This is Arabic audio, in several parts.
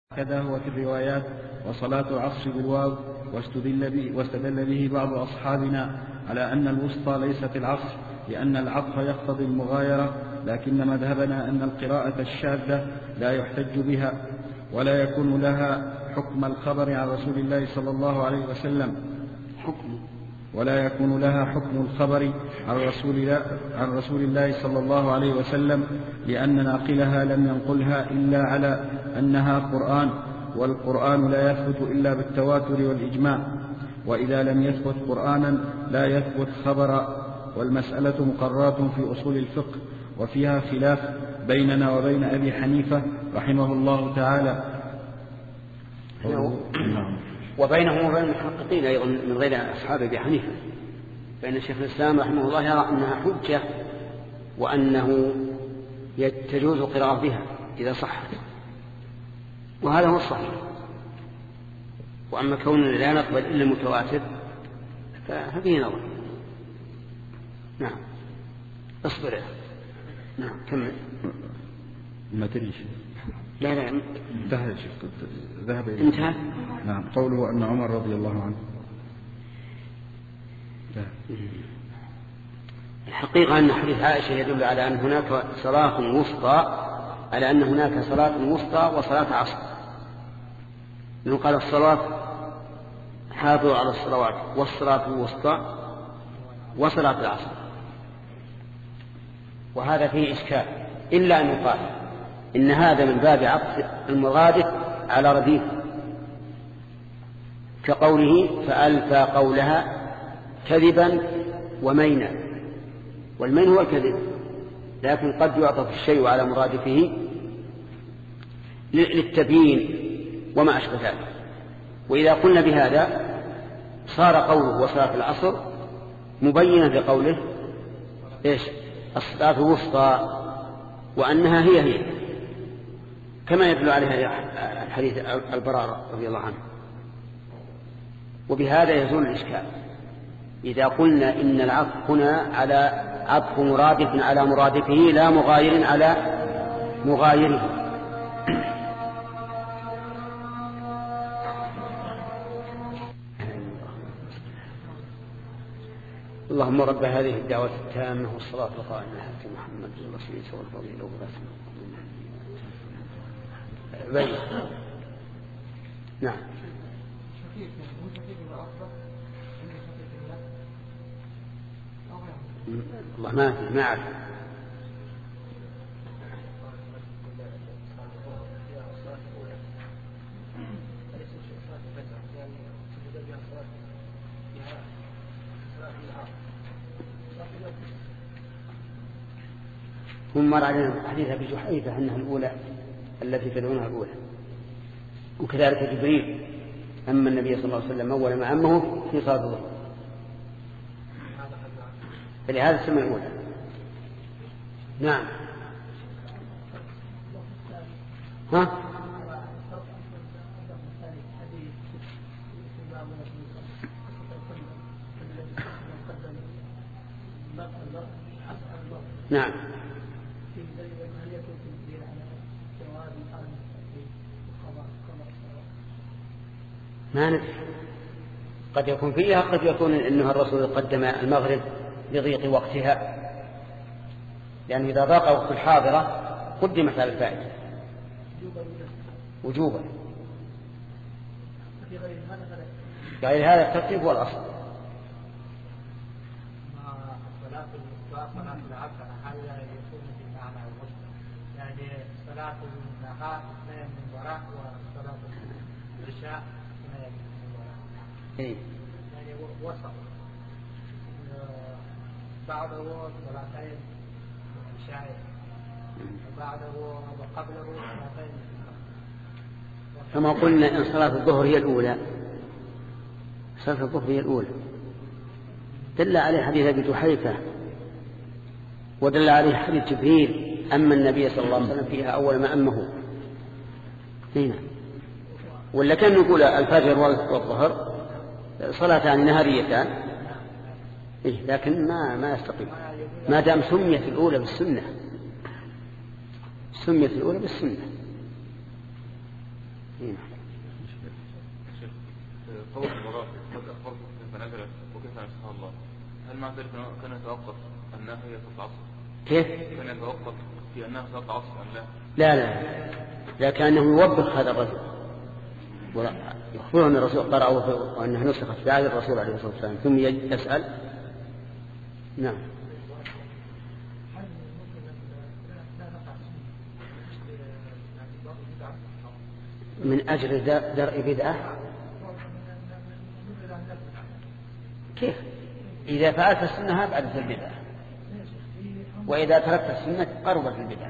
كذا هو في الروايات وصلاة العصر بالواو، واستدل به بعض أصحابنا على أن الوسطى ليست العصر لأن العطف يقتضي المغايرة، لكن مذهبنا أن القراءة الشاذة لا يحتج بها ولا يكون لها حكم الخبر عن رسول الله صلى الله عليه وسلم، ولا يكون لها حكم الخبر عن رسول الله صلى الله عليه وسلم، لأن ناقلها لم ينقلها إلا على أنها قرآن، والقرآن لا يثبت إلا بالتواتر والإجماع، وإذا لم يثبت قرآنا لا يثبت خبرا. والمسألة مقررة في أصول الفقه، وفيها خلاف بيننا وبين أبي حنيفة رحمه الله تعالى، وبينهم وبين المحققين أيضا من غير أصحاب أبي حنيفة، فإن شيخ الإسلام رحمه الله يرى أنها حجة وأنه تجوز قراءة بها إذا صحت، وهذا هو الصحيح. وأما كوننا لا نقبل إلا المتواتر فهذه نظر. نعم اصبر. نعم كمل. ما تريش. لا انتهى. انتهى. نعم. قوله أن عمر رضي الله عنه. الحقيقة أن حديث عائشة يدل على أن هناك صلاة وسطى، على أن هناك صلاة وسطى وصلاة عصر. لأنه قال الصلاة حافظوا على الصلوات والصلاة الوسطى وصلاة العصر، وهذا فيه إشكال، إلا أن يقال إن هذا من باب عطف المرادف على رديف، كقوله فألفى قولها كذبا ومينا، والمين هو الكذب، لكن قد يعطف الشيء على مرادفه للتبيين وما أشبه ذلك. وإذا قلنا بهذا صار قوله وصلاة العصر مبينا بقوله إيش؟ الصلاة الوسطى، وأنها هي كما يدل عليها الحديث البراء رضي الله عنه. وبهذا يزول الإشكال إذا قلنا إن العطف هنا على عطف مرادف على مرادفه لا مغاير على مغايره. اللهم رب هذه الدعوة التامة والصلاة القائمة على محمد الرسول صلى الله عليه وسلم. نعم. الله ما أعرف. ثم مر علينا حديث أبي جحيفة أنها الأولى التي تدعونها الأولى، وكذلك جبريل أما النبي صلى الله عليه وسلم أول ما عمه في صلاة الظهر، فلهذا السمى الأولى. نعم. نعم. ما ندري، قد يكون فيها، قد يكون إنها الرسول قدم المغرب لضيق وقتها، لأنه إذا ضاق وقت الحاضرة قدمت على الفائدة وجوبا. غير هذا الترتيب هو الأصل. صلاة العصر هل يكون بمعنى الوسط؟ يعني صلاة النهار اثنين من وراء وصلاة العشاء اثنين من وراء. يعني وسط بعده صلاتين العشاء وبعده وقبله صلاتين. كما قلنا إن صلاة الظهر هي الأولى، صلاة الظهر هي الأولى، دل عليه حديث أبي جحيفة ودل عليه حديث جبريل أما النبي صلى الله عليه وسلم فيها أول ما أمه هنا. ولا كان نقول الفجر والظهر صلاتان نهاريتان، لكن ما يستقيم ما دام سميت الأولى بالسنة. قول المرافق قد أخبرت كيف نزلت وكيف نسخها الله، هل مع ذلك كان يتوقف أنها هي صلاة العصر؟ كيف؟ كان يتوقف في أنها صلاة العصر أم لا؟ لا لكنه يوبخ هذا الرجل ويخبره أن الرسول قرأه وأنها نسخت في عهد الرسول عليه الصلاة والسلام ثم يسأل. نعم. من أجل درء بدعة؟ كيف؟ إذا فعلت السنة أبعدت البدعة، وإذا تركت السنة قربت البدعة.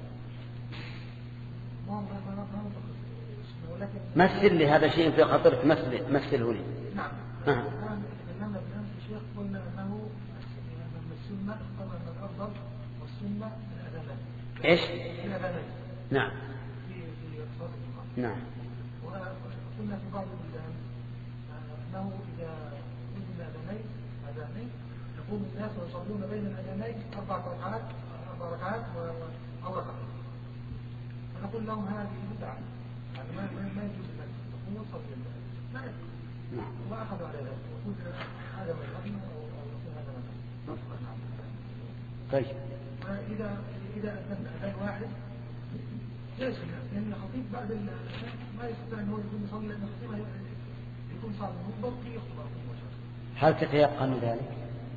مثل لي هذا شيء في خطرك، مثله لي. نعم. لما الشيخ قلنا أنه السنة طبعا الأفضل والسنة الأذان. إيش؟ الأذان. نعم. في نعم. وقلنا في بعض البلدان أنه إذا وجد أذانين يقوم الناس ويصلون بين الأذانين 4 ركعات أو ركعتين. فنقول لهم هذه بدعة، يعني ما يجوز لك تقوم وتصلي لا يجوز. الله أخذ على ذلك ويقول هذا مذهبنا أو هذا مذهبنا. طيب. إذا أذان واحد ليش؟ لأن الخطيب بعد ما يستطيع أنه يكون يصلي، لأن الخطيب يكون صار مضبط في يخطب. هل تتيقن ذلك؟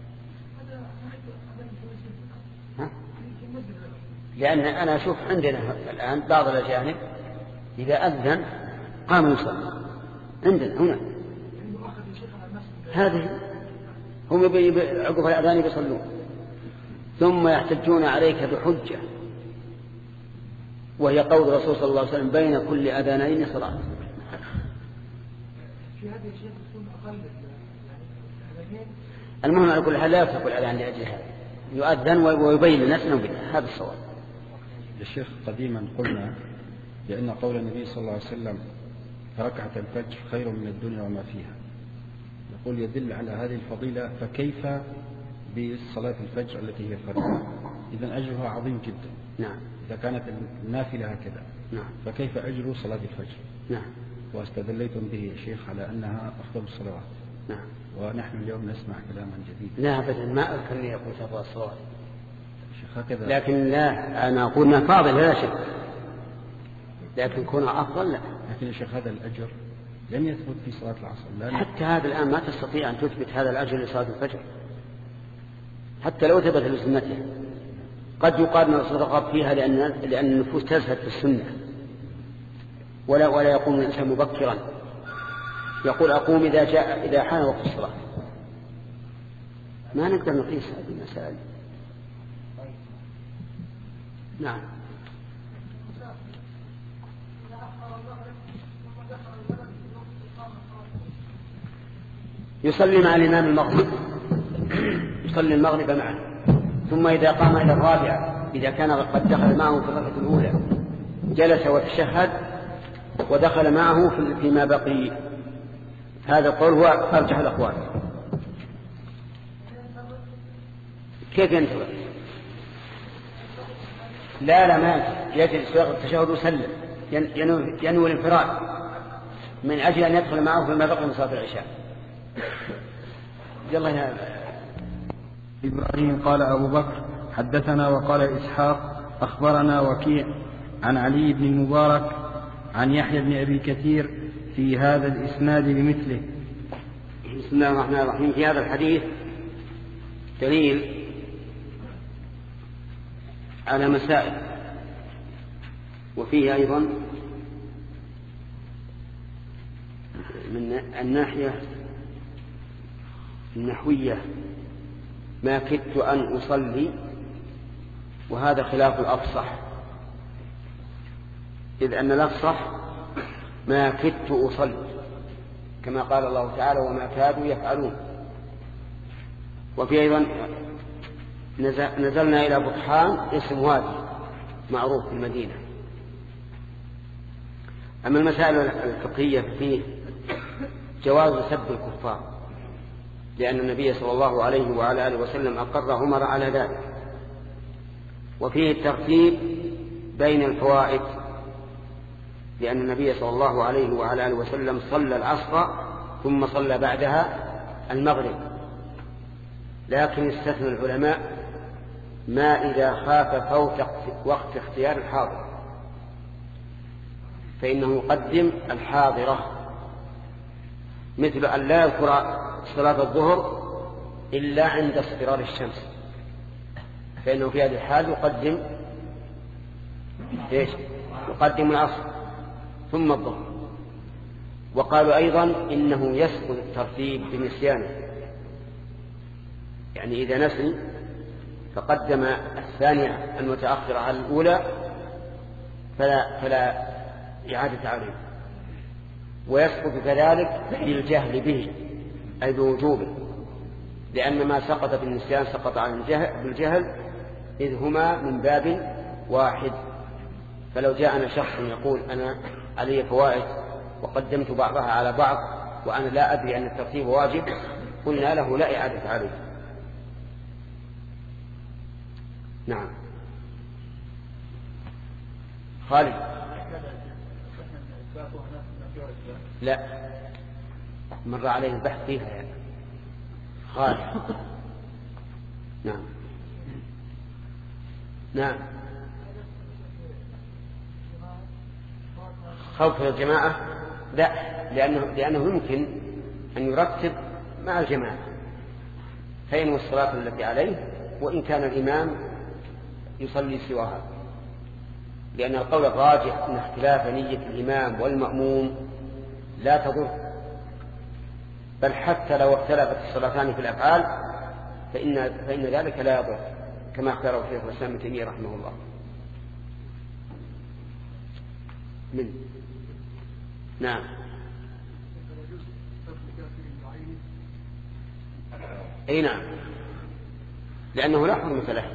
لأن أنا أشوف عندنا الآن بعض الأجانب إذا أذن قام يصلي عندنا هنا، هذه هم عقب الأذان يصلون ثم يحتجون عليك بحجة وهي قول الرسول صلى الله عليه وسلم بين كل أذانين صلاة. المهم على كل حال لا يترك الأذان لأجل هذا، يؤذن ويبين للناس أنه بدعة. هذا الصواب. الشيخ قديما قلنا بأن قول النبي صلى الله عليه وسلم ركعة الفجر خير من الدنيا وما فيها، يقول يدل على هذه الفضيلة، فكيف بصلاة الفجر التي هي فرض؟ إذن أجرها عظيم جدا. نعم. إذا كانت النافلة هكذا. نعم. فكيف أجر صلاة الفجر؟ نعم. واستدليتم به يا شيخ على أنها أفضل الصلوات. نعم. ونحن اليوم نسمع كلاما جديدا. لا أبدا، ما أذكرني أقول أفضل الصلوات، لكن لا، أنا أقول أنها فاضل لا شك، لكن كونها أفضل لا. لكن يا شيخ هذا الأجر لم يثبت في صلاة العصر. لا حتى هذا الآن ما تستطيع أن تثبت هذا الأجر لصلاة الفجر حتى لو ثبت لسنته. قد يقال أن الرسول رغب فيها لأن النفوس تزهد في السنة ولا يقوم الإنسان مبكرا، يقول أقوم إذا حان وقت الصلاة. ما نقدر نقيس هذه المسائل. نعم. يصلي مع الإمام المغرب، يصلي المغرب معه، ثم إذا قام إلى الرابعة إذا كان قد دخل معه في الركعة الأولى جلس وتشهد ودخل معه فيما بقي. هذا القول هو أرجح الأقوال. كيف ينتظر؟ لا ما يجلس في التشهد ويسلم، ينوي الانفراد من أجل أن يدخل معه فيما بقي من صلاة العشاء. يلا يا إبراهيم. قال أبو بكر حدثنا وقال إسحاق أخبرنا وكيع عن علي بن المبارك عن يحيى بن أبي كثير في هذا الإسناد بمثله. بسم الله الرحمن الرحيم. في هذا الحديث دليل على مسائل، وفيه أيضا من الناحية النحوية ما كدت أن أصلي، وهذا خلاف الأفصح، إذ أن الأفصح ما كدت أصلي كما قال الله تعالى وما كادوا يفعلون. وفي أيضا نزلنا إلى بطحان اسم وادي معروف في المدينة. أما المسائل الفقهية فيه جواز سب الكفار، لأن النبي صلى الله عليه وعلى آله وسلم أقر عمر على ذلك. وفيه الترتيب بين الفوائد لأن النبي صلى الله عليه وعلى آله وسلم صلى العصر ثم صلى بعدها المغرب. لكن استثنى العلماء ما إذا خاف فوت وقت اختيار الحاضر، فإنه يقدم الحاضرة، مثل أن لا يذكر صلاة الظهر إلا عند اصفرار الشمس، فإنه في هذه الحال يقدم العصر ثم الظهر. وقالوا أيضا إنه يسقط الترتيب بنسيانه، يعني إذا نسي فقدم الثانية المتأخرة على الأولى فلا إعادة عليه، ويسقط كذلك بالجهل به أي بوجوبه، لأن ما سقط بالنسيان سقط عن بالجهل، إذ هما من باب واحد. فلو جاءنا شخص يقول أنا علي فوائد وقدمت بعضها على بعض وأنا لا أدري أن الترتيب واجب، قلنا له لا إعادة عليه. نعم. خالد. لا، مر عليه البحث فيها يعني. خالد. نعم. نعم. خوف الجماعة لا، لأنه يمكن أن يرتب مع الجماعة فينوي الصلاة التي عليه وإن كان الإمام يصلي سواها، لأن القول الراجح أن اختلاف نية الإمام والمأموم لا تضر، بل حتى لو اختلفت الصلاتان في الأفعال فإن ذلك لا يضر، كما اختاره شيخ الإسلام ابن تيمية رحمه الله. نعم. أي نعم، لأنه لا حرمة له.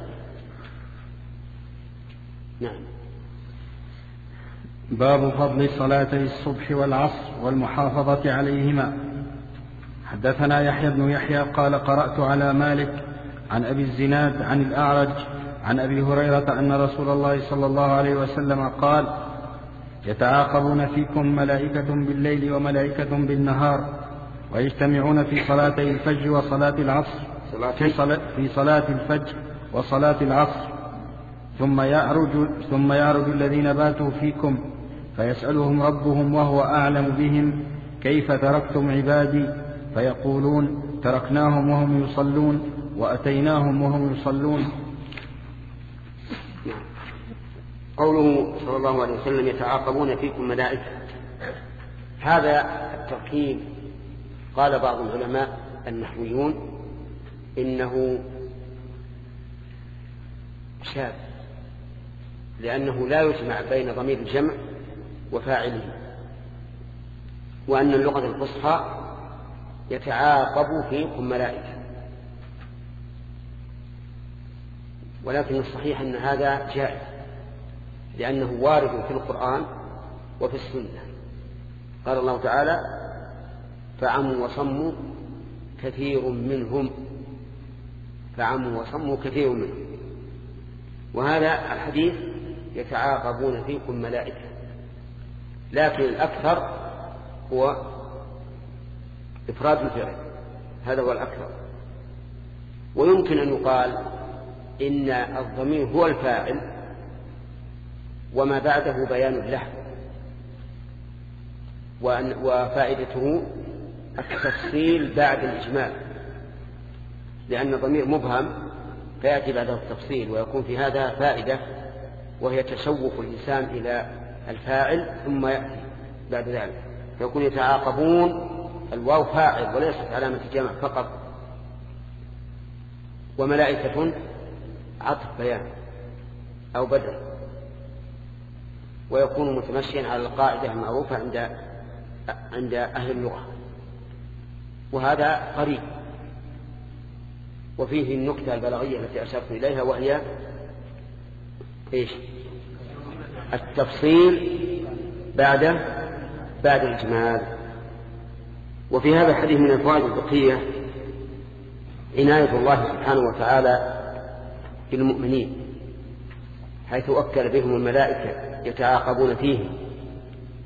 نعم. باب فضل صلاتي الصبح والعصر والمحافظة عليهما. حدثنا يحيى بن يحيى قال قرأت على مالك عن أبي الزناد عن الأعرج عن أبي هريرة أن رسول الله صلى الله عليه وسلم قال: يتعاقبون فيكم ملائكة بالليل وملائكة بالنهار، ويجتمعون في صلاتي الفجر وصلاة العصر، في صلاة الفجر وصلاة العصر، ثم يعرج الذين باتوا فيكم فيسألهم ربهم وهو أعلم بهم: كيف تركتم عبادي؟ فيقولون: تركناهم وهم يصلون وأتيناهم وهم يصلون. قوله صلى الله عليه وسلم: يتعاقبون فيكم ملائكة، هذا التركيب قال بعض العلماء النحويون إنه شاذ، لأنه لا يجمع بين ضمير الجمع وفاعله، وأن اللغة الفصحى يتعاقب فيكم ملائكة، ولكن الصحيح أن هذا جائز، لأنه وارد في القرآن وفي السنة. قال الله تعالى: فعموا وصموا كثير منهم، فعموا وصموا كثير منهم. وهذا الحديث يتعاقبون فيكم ملائكة، لكن الأكثر هو إفراد الفعل، هذا هو الأكثر. ويمكن أن يقال إن الضمير هو الفاعل وما بعده بيان له، وفائدته التفصيل بعد الإجمال، لأن الضمير مبهم فيأتي بعده التفصيل، ويكون في هذا فائدة وهي تشوف الإنسان إلى الفاعل ثم يأتي بعد ذلك، فيكون يتعاقبون الواو فاعل وليست علامة جمع فقط، وملائكة عطف بيان أو بدل، ويكون متمشيا على القاعدة المعروفة عند أهل اللغة، وهذا قريب. وفيه النكتة البلاغية التي أشرت إليها، وهي إيش؟ التفصيل بعد الإجمال. وفي هذا الحديث من الفوائد الفقهية عناية الله سبحانه وتعالى بالمؤمنين، حيث أكل بهم الملائكة يتعاقبون فيه،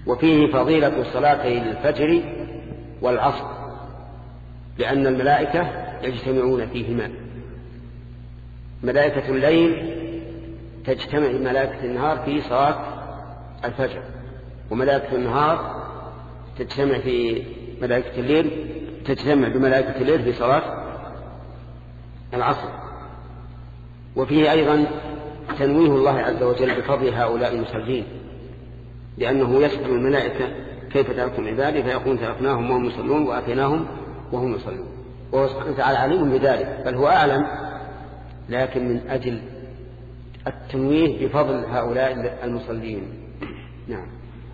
وفيه فضيلة صلاتي الفجر والعصر لأن الملائكة يجتمعون فيهما. ملائكة الليل تجتمع بملائكة النهار في صلاة الفجر، وملائكة النهار تجتمع في ملائكة الليل تجتمع بملائكة الليل في صلاة العصر. وفيه أيضا تنويه الله عز وجل بفضل هؤلاء المصلين، لأنه يسأل الملائكة كيف تركتم عبادي فيقول تركناهم وهم يصلون وآتيناهم وهم يصلون، وهو سبحانه وتعالى عليم بذلك بل هو أعلم، لكن من أجل التنويه بفضل هؤلاء المصلين. نعم.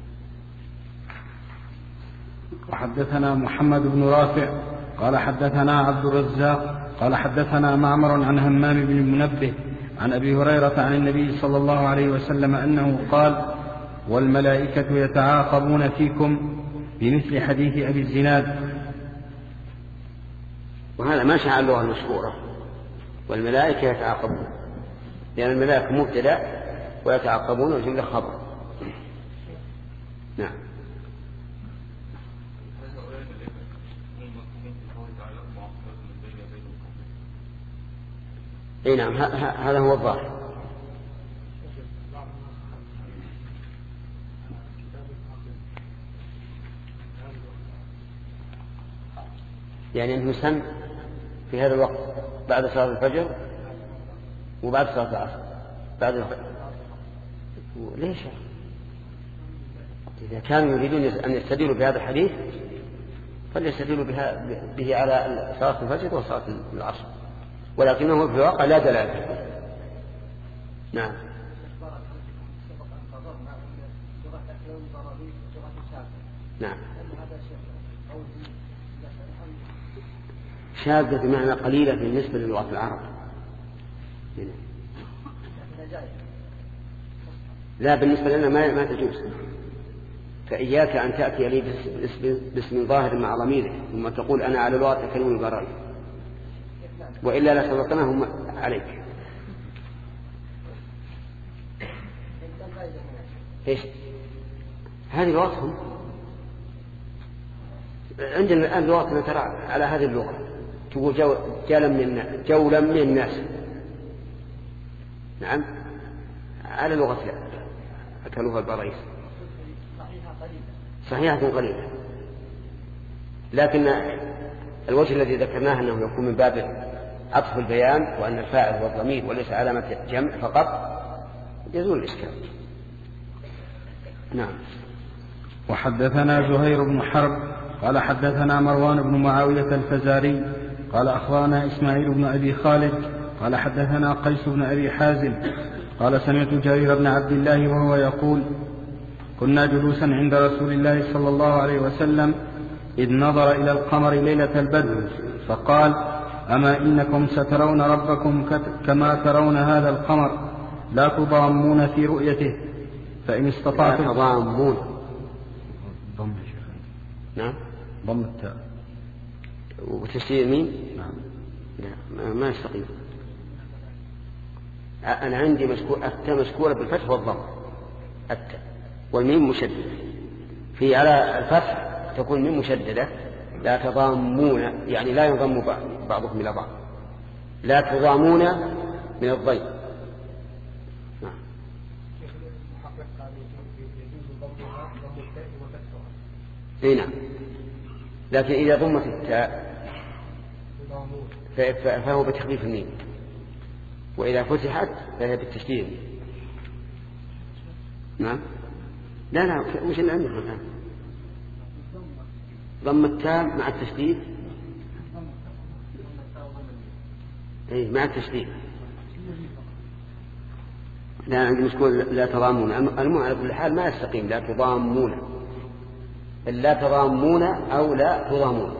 وحدثنا محمد بن رافع قال حدثنا عبد الرزاق قال حدثنا معمر عن همام بن المنبه عن أبي هريرة عن النبي صلى الله عليه وسلم أنه قال: والملائكة يتعاقبون فيكم بمثل حديث أبي الزناد. وهذا ما شاء اللغة المشهورة، والملائكة يتعاقبون، لأن الملائكة مبتدأ ويتعاقبون وجملة خبر. نعم. اي نعم، هذا هو الظاهر. يعني انه سن في هذا الوقت بعد صلاة الفجر وبعد صلاة العصر بعد الفجر. ليش؟ إذا كانوا يريدون أن يستدلوا بهذا الحديث فليستدلوا به على صلاة الفجر وصلاة العصر، ولكنه في الواقع لا دلالة. نعم. نعم. شاذة بمعنى قليلة بالنسبة للغة العرب. لا، بالنسبة لنا ما تجوز. فإياك أن تأتي لي باسم ظاهر مع ضميره ثم تقول أنا على لغة كلمة البراء، وإلا لا سبقناهم عليك. إيش هذه لغتهم؟ عندنا الآن لغتنا ترى على هذه اللغة، تقول جولا من الناس. نعم، على لغة أكلوها البرايس، صحيحة قليلة، لكن الوجه الذي ذكرناه أنه يكون من باب عطف البيان وأن الفاعل هو الضمير وليس علامة جمع فقط يزول الإشكال. نعم. وحدثنا زهير بن حرب قال حدثنا مروان بن معاوية الفزاري قال أخبرنا إسماعيل بن أبي خالد قال حدثنا قيس بن أبي حازم قال سمعت جرير بن عبد الله وهو يقول: كنا جلوسا عند رسول الله صلى الله عليه وسلم إذ نظر إلى القمر ليلة البدر فقال: أما إنكم سترون ربكم كما ترون هذا القمر لا تضامون في رؤيته فإن استطعتم. لا تضامون. نعم، ضم التاء وتشديد مين؟ نعم. لا، ما يستقيم. أنا عندي التاء مشكورة بالفتح والضم، التاء والميم مشددة. في على الفتح تكون ميم مشددة. لا تضامون يعني لا ينضم بعضكم إلى بعض. لا تضامون من الضيف. نعم. اي نعم، لكن إذا ضمت التاء فهو بتخفيف الميم، وإذا فتحت فهي بالتشديد. نعم. لا مش اللي عندكم الآن ضم التاء مع التشديد. اي مع التشديد. لا، عندي مشكور لا تضامون. المهم على كل حال ما يستقيم لا تضامون، لا تضامون أو لا تضامون.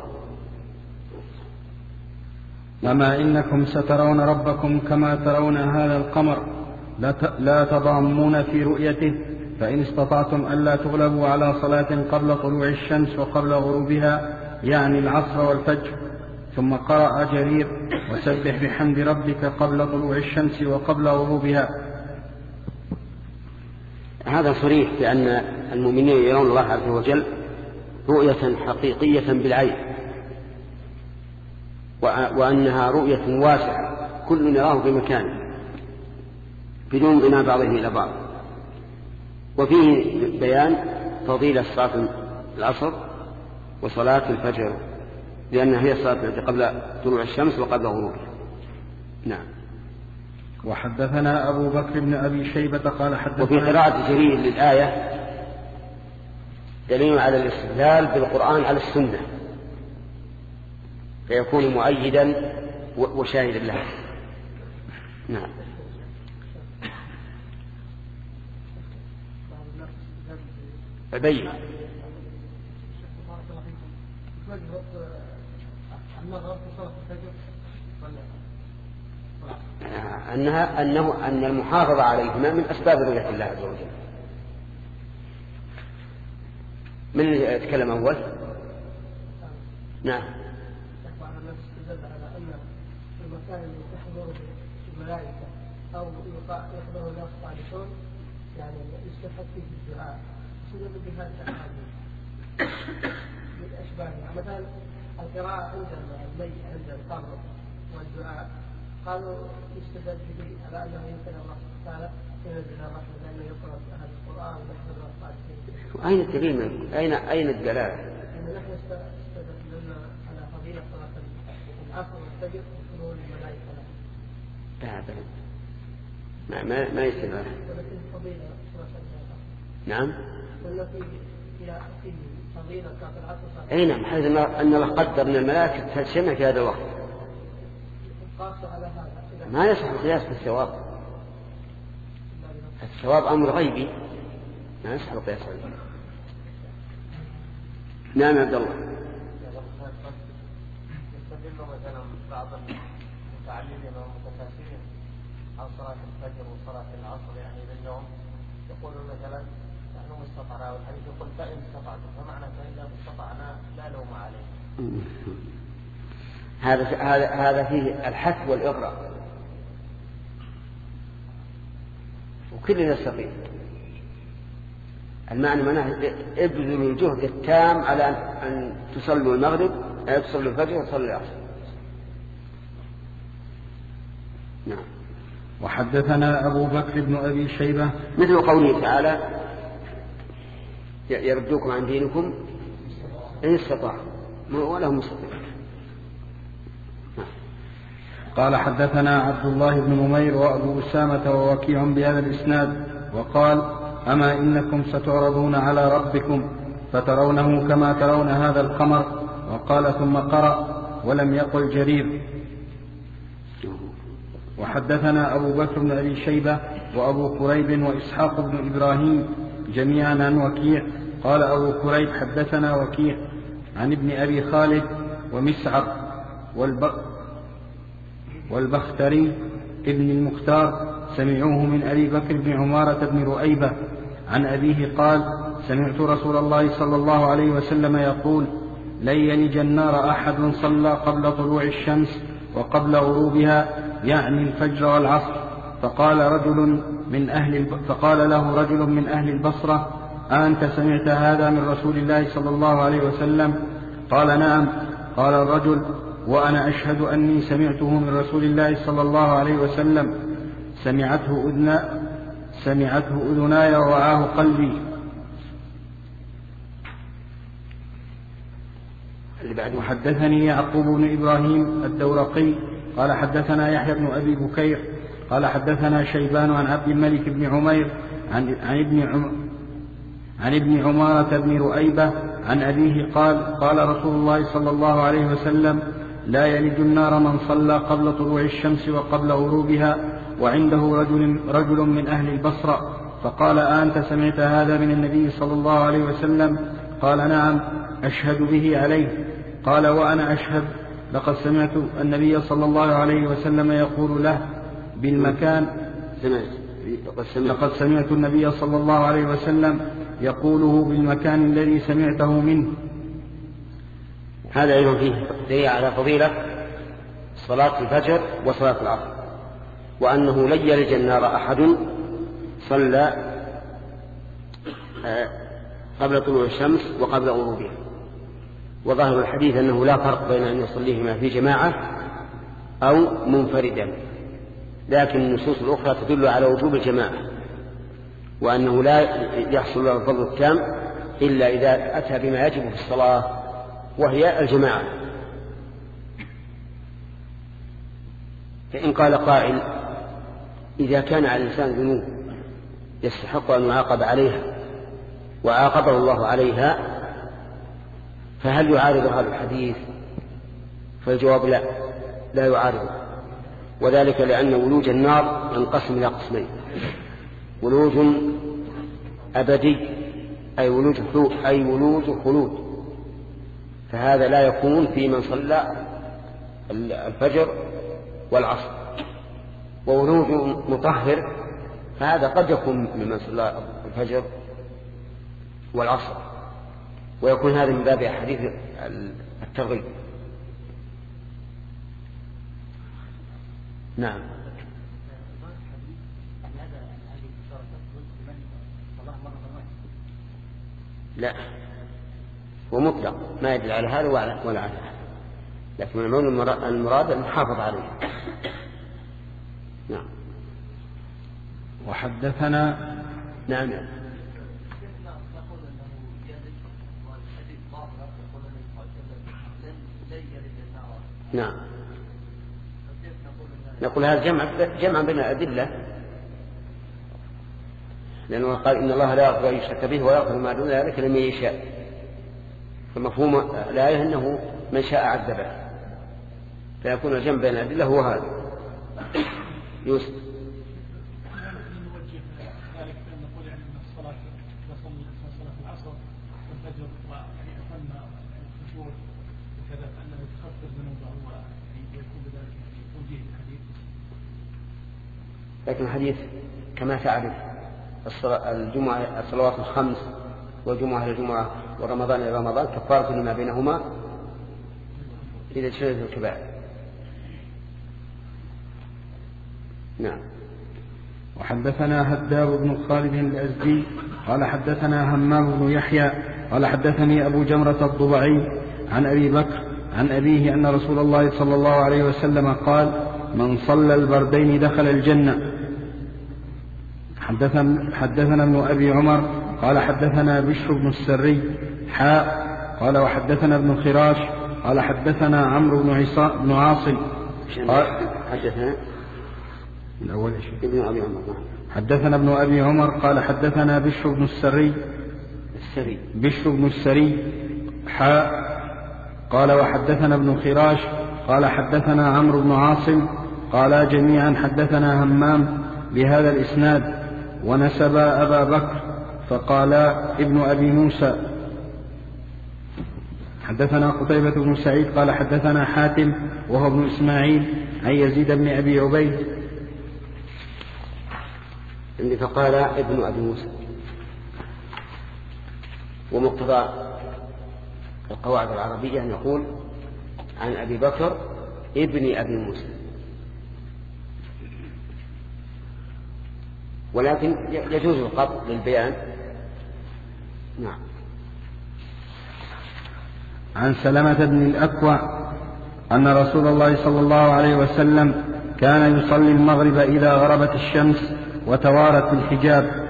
أما إنكم سترون ربكم كما ترون هذا القمر لا تضامون في رؤيته فإن استطعتم ألا تغلبوا على صلاة قبل طلوع الشمس وقبل غروبها يعني العصر والفجر. ثم قرأ جرير: وسبح بحمد ربك قبل طلوع الشمس وقبل غروبها. هذا صريح بأن المؤمنين يرون الله عز وجل رؤية حقيقية بالعين، وأنها رؤية واسعة كل يراه بمكانه بدون انضمام بعضهم إلى بعض. وفيه بيان فضيلة صلاة العصر وصلاة الفجر، لأنها هي الصلاة التي قبل طلوع الشمس وقبل غروبها. نعم. وحدثنا أبو بكر بن أبي شيبة قال حدثنا. وفي قراءة جرير للآية دليل على الاستدلال بالقرآن على السنة، فيكون مؤيدا وشاهدا لها. نعم. أبين أن المحافظة عليهما من أسباب رؤية الله عز وجل. من يتكلم أول؟ نعم. المكان اللي تحضر الملائكة أو يحضر الناس صالحون يعني يستفاد فيه الدعاء سنة بهذا الأحاديث من أشباهها. مثلا القراءة عند الميت عند القبر والدعاء قالوا يستدل به على أنه يمكن الله تعالى ينزل الرحمة لأنه يقرأ هذا القرآن ويحضر الصالحين. أين الدليل؟ أين الدلالة؟ نحن استدلنا على فضيلة صلاة العصر والفجر وحضور الملائكة. لا ما يستدل. نعم. أي نعم، حيث أن الله قدر من الملائكة تجتمع في هذا الوقت. ما يصح القياس بالثواب. الثواب أمر غيبي، ما يصح القياس عليه. نعم عبد الله. يستدل مثلا بعض المتعلمين والمتكاسلين عن صلاة الفجر وصلاة العصر يعني بالنوم، يقولون مثلا نحن استطعنا، والحديث يقول فإن استطعتم، فمعنى فإن لم استطعنا لا لوم عليه. هذا فيه الحث والإغراء، وكل يستطيع. المعنى منه ابذلوا الجهد التام على أن تصلوا المغرب، تصلوا الفجر وتصلوا العصر. نعم. وحدثنا أبو بكر بن أبي شيبة مثل قوله تعالى يردوكم عن دينكم إن استطاعوا ولهم مستطيع. قال حدثنا عبد الله بن نمير وأبو أسامة ووكيع بهذا الإسناد وقال أما إنكم ستعرضون على ربكم فترونه كما ترون هذا القمر. وقال ثم قرأ ولم يقل جرير. وحدثنا أبو بكر بن أبي شيبة وأبو كريب وإسحاق بن إبراهيم جميعا عن وكيع. قال أبو كريب حدثنا وكيع عن ابن أبي خالد ومسعر والبختري ابن المختار سمعوه من أبي بكر بن عمارة بن رؤيبة عن أبيه قال سمعت رسول الله صلى الله عليه وسلم يقول لن يلج النار أحد صلى قبل طلوع الشمس وقبل غروبها يعني الفجر والعصر. فقال له رجل من أهل البصرة أنت سمعت هذا من رسول الله صلى الله عليه وسلم؟ قال نعم. قال الرجل وأنا أشهد أني سمعته من رسول الله صلى الله عليه وسلم سمعته أذناي ووعاه قلبي. وحدثني يعقوب بن إبراهيم الدورقي قال حدثنا يحيى بن أبي بكير قال حدثنا شيبان عن عبد الملك بن عمير عن ابن عمارة بن رؤيبة عن أبيه قال رسول الله صلى الله عليه وسلم لا يلج النار من صلى قبل طلوع الشمس وقبل غروبها. وعنده رجل من أهل البصرة فقال أنت سمعت هذا من النبي صلى الله عليه وسلم؟ قال نعم أشهد به عليه. قال وأنا أشهد لقد سمعت النبي صلى الله عليه وسلم يقول له بالمكان لقد سمعت النبي صلى الله عليه وسلم يقوله بالمكان الذي سمعته منه. هذا أيضا فيه دليل على فضيلة صلاة الفجر وصلاة العصر، وأنه لن يلج النار أحد صلى قبل طلوع الشمس وقبل غروبها. وظاهر الحديث أنه لا فرق بين أن يصليهما في جماعة أو منفردا، لكن النصوص الأخرى تدل على وجوب الجماعة، وأنه لا يحصل له الفضل التام إلا إذا أتى بما يجب في الصلاة وهي الجماعة. فإن قال قائل: إذا كان على الإنسان ذنوب يستحق أن يعاقب عليها وعاقبه الله عليها، فهل يعارض هذا الحديث؟ فالجواب لا، لا يعارض، وذلك لأن ولوج النار ينقسم إلى قسمين: ولوج أبدي أي ولوج خلود، فهذا لا يكون في من صلى الفجر والعصر. وولوج مطهر فهذا قد يكون ممن صلى الفجر والعصر، ويكون هذا من باب حديث الترغيب. نعم. لا، هو مطلق ما يدل على هذا ولا على هذا، لكن المراد المحافظ عليه. نعم. وحدثنا نعم. نعم. نقول هذا جمع بين الأدلة، لأنه قال إن الله لا يغفر أن يشرك به ويغفر ما دون ذلك لمن يشاء، فمفهوم الآية أنه من شاء عذبه، فيكون الجمع بين الأدلة هو هذا. يوسف. لكن الحديث كما تعرف الصلوات الخمس والجمعة إلى الجمعة ورمضان إلى رمضان كفارة لما بينهما إذا اجتنبتم الكبائر. نعم. وحدثنا هداب بن خالد الأزدي قال حدثنا همام بن يحيى قال حدثني أبو جمرة الضبعي عن أبي بكر عن أبيه أن رسول الله صلى الله عليه وسلم قال: من صلى البردين دخل الجنة. حدثنا ابن أبي عمر قال حدثنا بشر بن السري قال وحدثنا ابن خراش قال حدثنا عمرو بن عاصم قال حدثنا الأول ابن أبي عمر. حدثنا ابن أبي عمر قال حدثنا بشر بن السري قال وحدثنا ابن خراش قال حدثنا عمرو بن عاصم قال جميعا حدثنا همام بهذا الإسناد ونسب أبا بكر فقال ابن أبي موسى. حدثنا قتيبة بن سعيد قال حدثنا حاتم وهو ابن إسماعيل عن يزيد بن أبي عبيد فقال ابن أبي موسى. ومقتضى القواعد العربية أن يقول عن أبي بكر ابن أبي موسى، ولكن يجوز القطع للبيان. نعم. عن سلمة بن الأكوع أن رسول الله صلى الله عليه وسلم كان يصلي المغرب إذا غربت الشمس وتوارت الحجاب.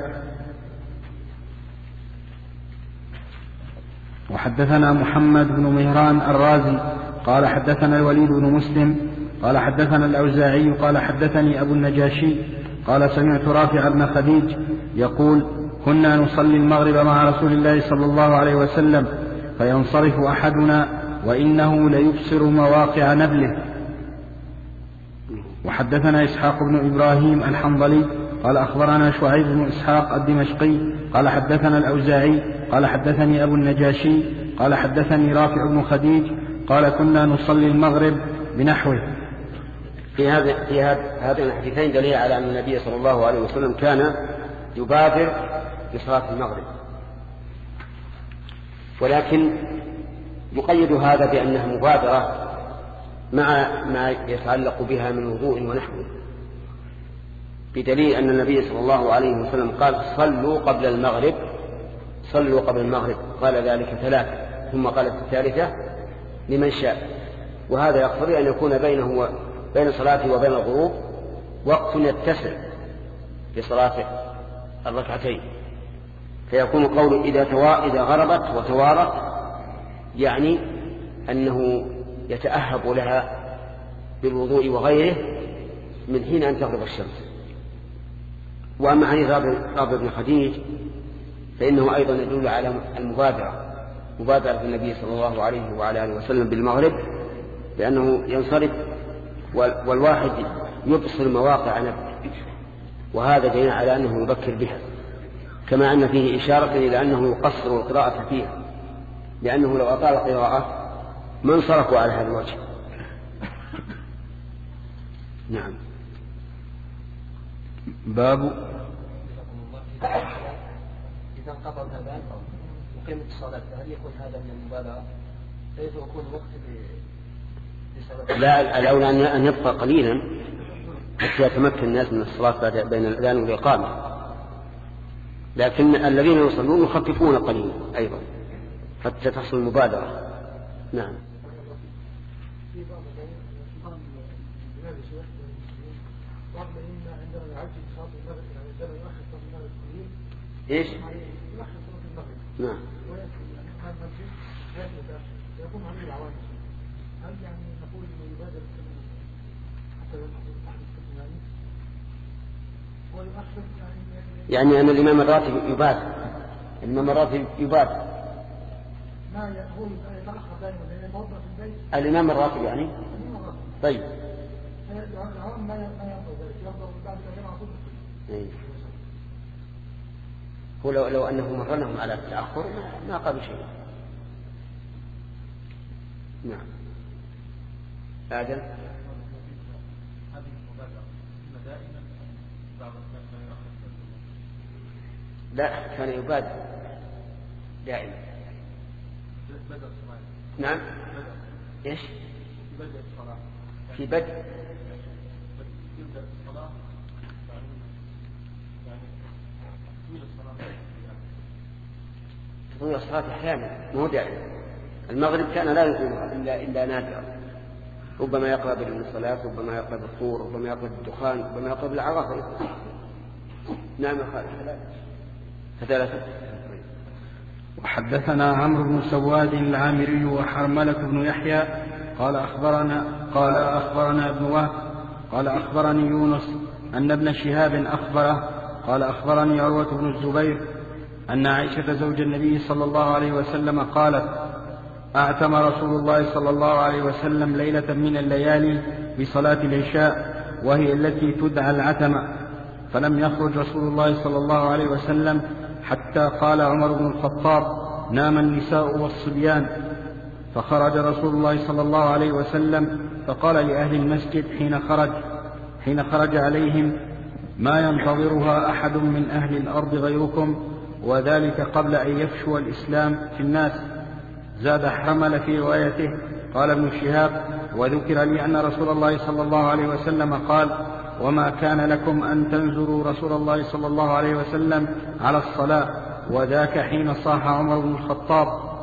وحدثنا محمد بن مهران الرازي قال حدثنا الوليد بن مسلم قال حدثنا الأوزاعي قال حدثني أبو النجاشي قال سمعت رافع بن خديج يقول: كنا نصلي المغرب مع رسول الله صلى الله عليه وسلم فينصرف أحدنا وإنه ليبصر مواقع نبله. وحدثنا إسحاق بن إبراهيم الحنظلي قال أخبرنا شعيب بن إسحاق الدمشقي قال حدثنا الأوزاعي قال حدثني أبو النجاشي قال حدثني رافع بن خديج قال كنا نصلي المغرب بنحوه. في هذين الحديثين دليل على أن النبي صلى الله عليه وسلم كان يبادر بصلاة المغرب، ولكن يقيد هذا بأنها مبادرة مع ما يتعلق بها من وضوء ونحوه، بدليل أن النبي صلى الله عليه وسلم قال: صلوا قبل المغرب صلوا قبل المغرب، قال ذلك 3 ثم قال في الثالثة لمن شاء. وهذا يقتضي أن يكون بين صلاته وبين الغروب وقت يتسع لصلاة الركعتين، فيكون قوله إذا غربت وتوارت يعني أنه يتأهب لها بالوضوء وغيره من حين أن تغرب الشمس. وأما حديث رافع بن خديج فإنه أيضا يدل على مبادرة النبي صلى الله عليه وعلى آله وسلم بالمغرب، لأنه ينصرف والواحد يبصر مواقع نبه، وهذا دليل على أنه يبكر بها، كما أن فيه إشارة إلى أنه يقصر القراءة فيها، لأنه لو أطال القراءة ما انصرفوا على هذا الوجه. نعم. باب إذا انقطع الأذان وقيمة الصلاة هل يكون هذا من المبالغة؟ كيف يكون وقت بسبب؟ لا، الأولى أن يبقى قليلا حتى يتمكن الناس من الصلاة بين الأذان والإقامة، لكن الذين يصلون يخففون قليلا أيضا حتى تحصل المبادرة. نعم. ايش؟ نعم. يكون عليه العوامل. هل يعني نقول انه يبادر حتى يلحق ويؤخر يعني أن الإمام الراتب يبادر، الإمام الراتب يبادر. ما يقول يتأخر دائما لأن الموضع في البيت. الإمام الراتب يعني. طيب. العوام ما ينظر ذلك، ينظر بعد الأذان على طول. هو لو أنه مرنهم على التأخر ما قالوا شيء. نعم. آدم. لا، كان يبادر دائما. نعم. ايش؟ في بدء تطويل الصلاة أحيانا مو دائما. المغرب كان لا يطيلها إلا نادرا، ربما يقرأ بالصلاة، ربما يقرأ بالطور، ربما يقرأ بالدخان، ربما يقرأ بالعرافة. نعم. ثلاثة. وحدثنا عمرو بن سواد العامري وحرملة بن يحيى قال أخبرنا ابن وهب قال أخبرني يونس أن ابن شهاب أخبره قال أخبرني عروة بن الزبير أن عائشة زوج النبي صلى الله عليه وسلم قالت: أعتم رسول الله صلى الله عليه وسلم ليلة من الليالي بصلاة العشاء وهي التي تدعى العتمة، فلم يخرج رسول الله صلى الله عليه وسلم حتى قال عمر بن الخطاب: نام النساء والصبيان. فخرج رسول الله صلى الله عليه وسلم فقال لأهل المسجد حين خرج عليهم: ما ينتظرها أحد من أهل الأرض غيركم، وذلك قبل أن يفشو الإسلام في الناس. زاد حرمل في روايته قال ابن شهاب: وذكر لي أن رسول الله صلى الله عليه وسلم قال: وما كان لكم أن تنزلوا رسول الله صلى الله عليه وسلم على الصلاة، وذاك حين صاح عمر بن الخطاب.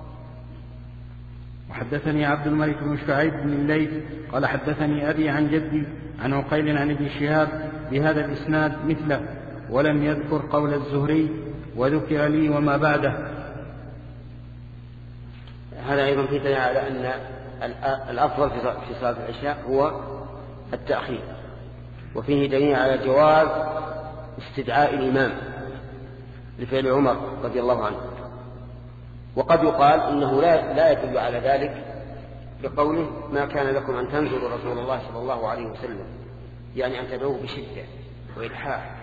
وحدثني عبد الملك بن شعيب بن الليث قال حدثني أبي عن جدي عن عقيل عن ابن شهاب بهذا الإسناد مثله، ولم يذكر قول الزهري: وذكر لي وما بعده. هذا أيضا في دليل على أن الأفضل في صلاة العشاء هو التأخير، وفيه دليل على جواز استدعاء الإمام لفعل عمر رضي الله عنه. وقد يقال إنه لا يدل على ذلك بقوله: ما كان لكم أن تنزلوا رسول الله صلى الله عليه وسلم، يعني أن تدعوه بشدة وإلحاح.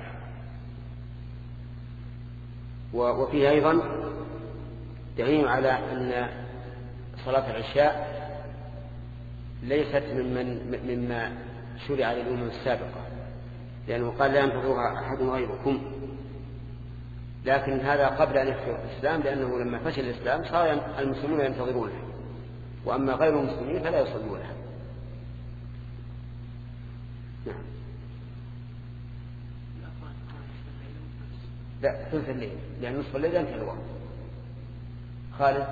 وفيه أيضا دليل على أن صلاة العشاء ليست مما شرع للأمم السابقة، لأنه قال: لا ينتظرها أحد غيركم. لكن هذا قبل أن يفشل الإسلام، لأنه لما فشل الإسلام صار المسلمون ينتظرونها، وأما غير المسلمين فلا يصلونها. نعم. لا، ثلث الليل، لأن نصف الليل انتهى الوقت. خالد.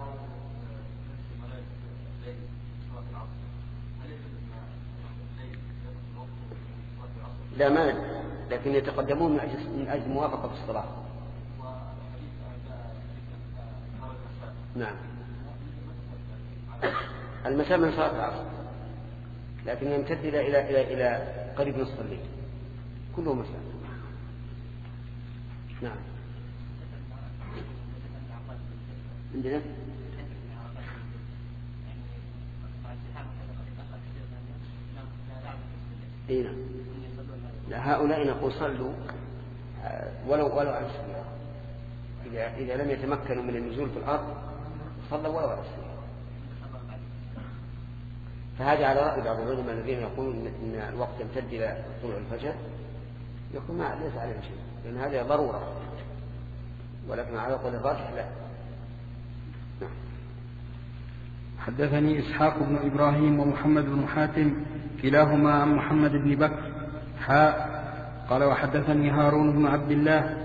لا ما لكن يتقدمون من أجل موافقة الصلاة. نعم المساء من صلاة العصر لكن يمتد إلى قريب نصف الليل كله مساء. نعم عندنا هنا هؤلاء نقول صلوا ولو على السرير إذا لم يتمكنوا من النزول في الأرض صلوا ولو على السرير. فهذا على رأي بعض العلماء الذين يقولون إن الوقت يمتد إلى طلوع الفجر يقول ما ليس عليه شيء لأن هذا ضرورة ولكن على قول الراجح لا. نعم. حدثني إسحاق بن إبراهيم ومحمد بن حاتم كلاهما عن محمد بن بكر قال وحدثني هارون بن عبد الله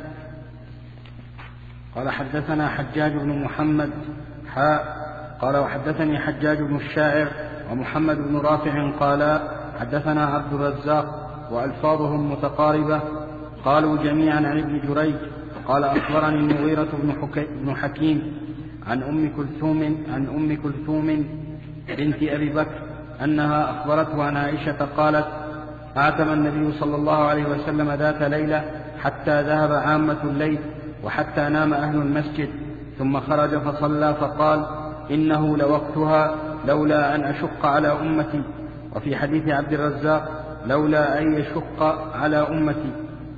قال حدثنا حجاج بن محمد قال وحدثني حجاج بن الشاعر ومحمد بن رافع قال حدثنا عبد الرزاق وألفاظهم متقاربة قالوا جميعا عن ابن جريج قال أخبرني المغيرة بن حكيم عن أم كلثوم بنت أبي بكر أنها أخبرته عن عائشة قالت أعتم النبي صلى الله عليه وسلم ذات ليلة حتى ذهب عامة الليل وحتى نام أهل المسجد ثم خرج فصلى فقال إنه لوقتها لولا أن أشق على أمتي. وفي حديث عبد الرزاق لولا أن يشق على أمتي.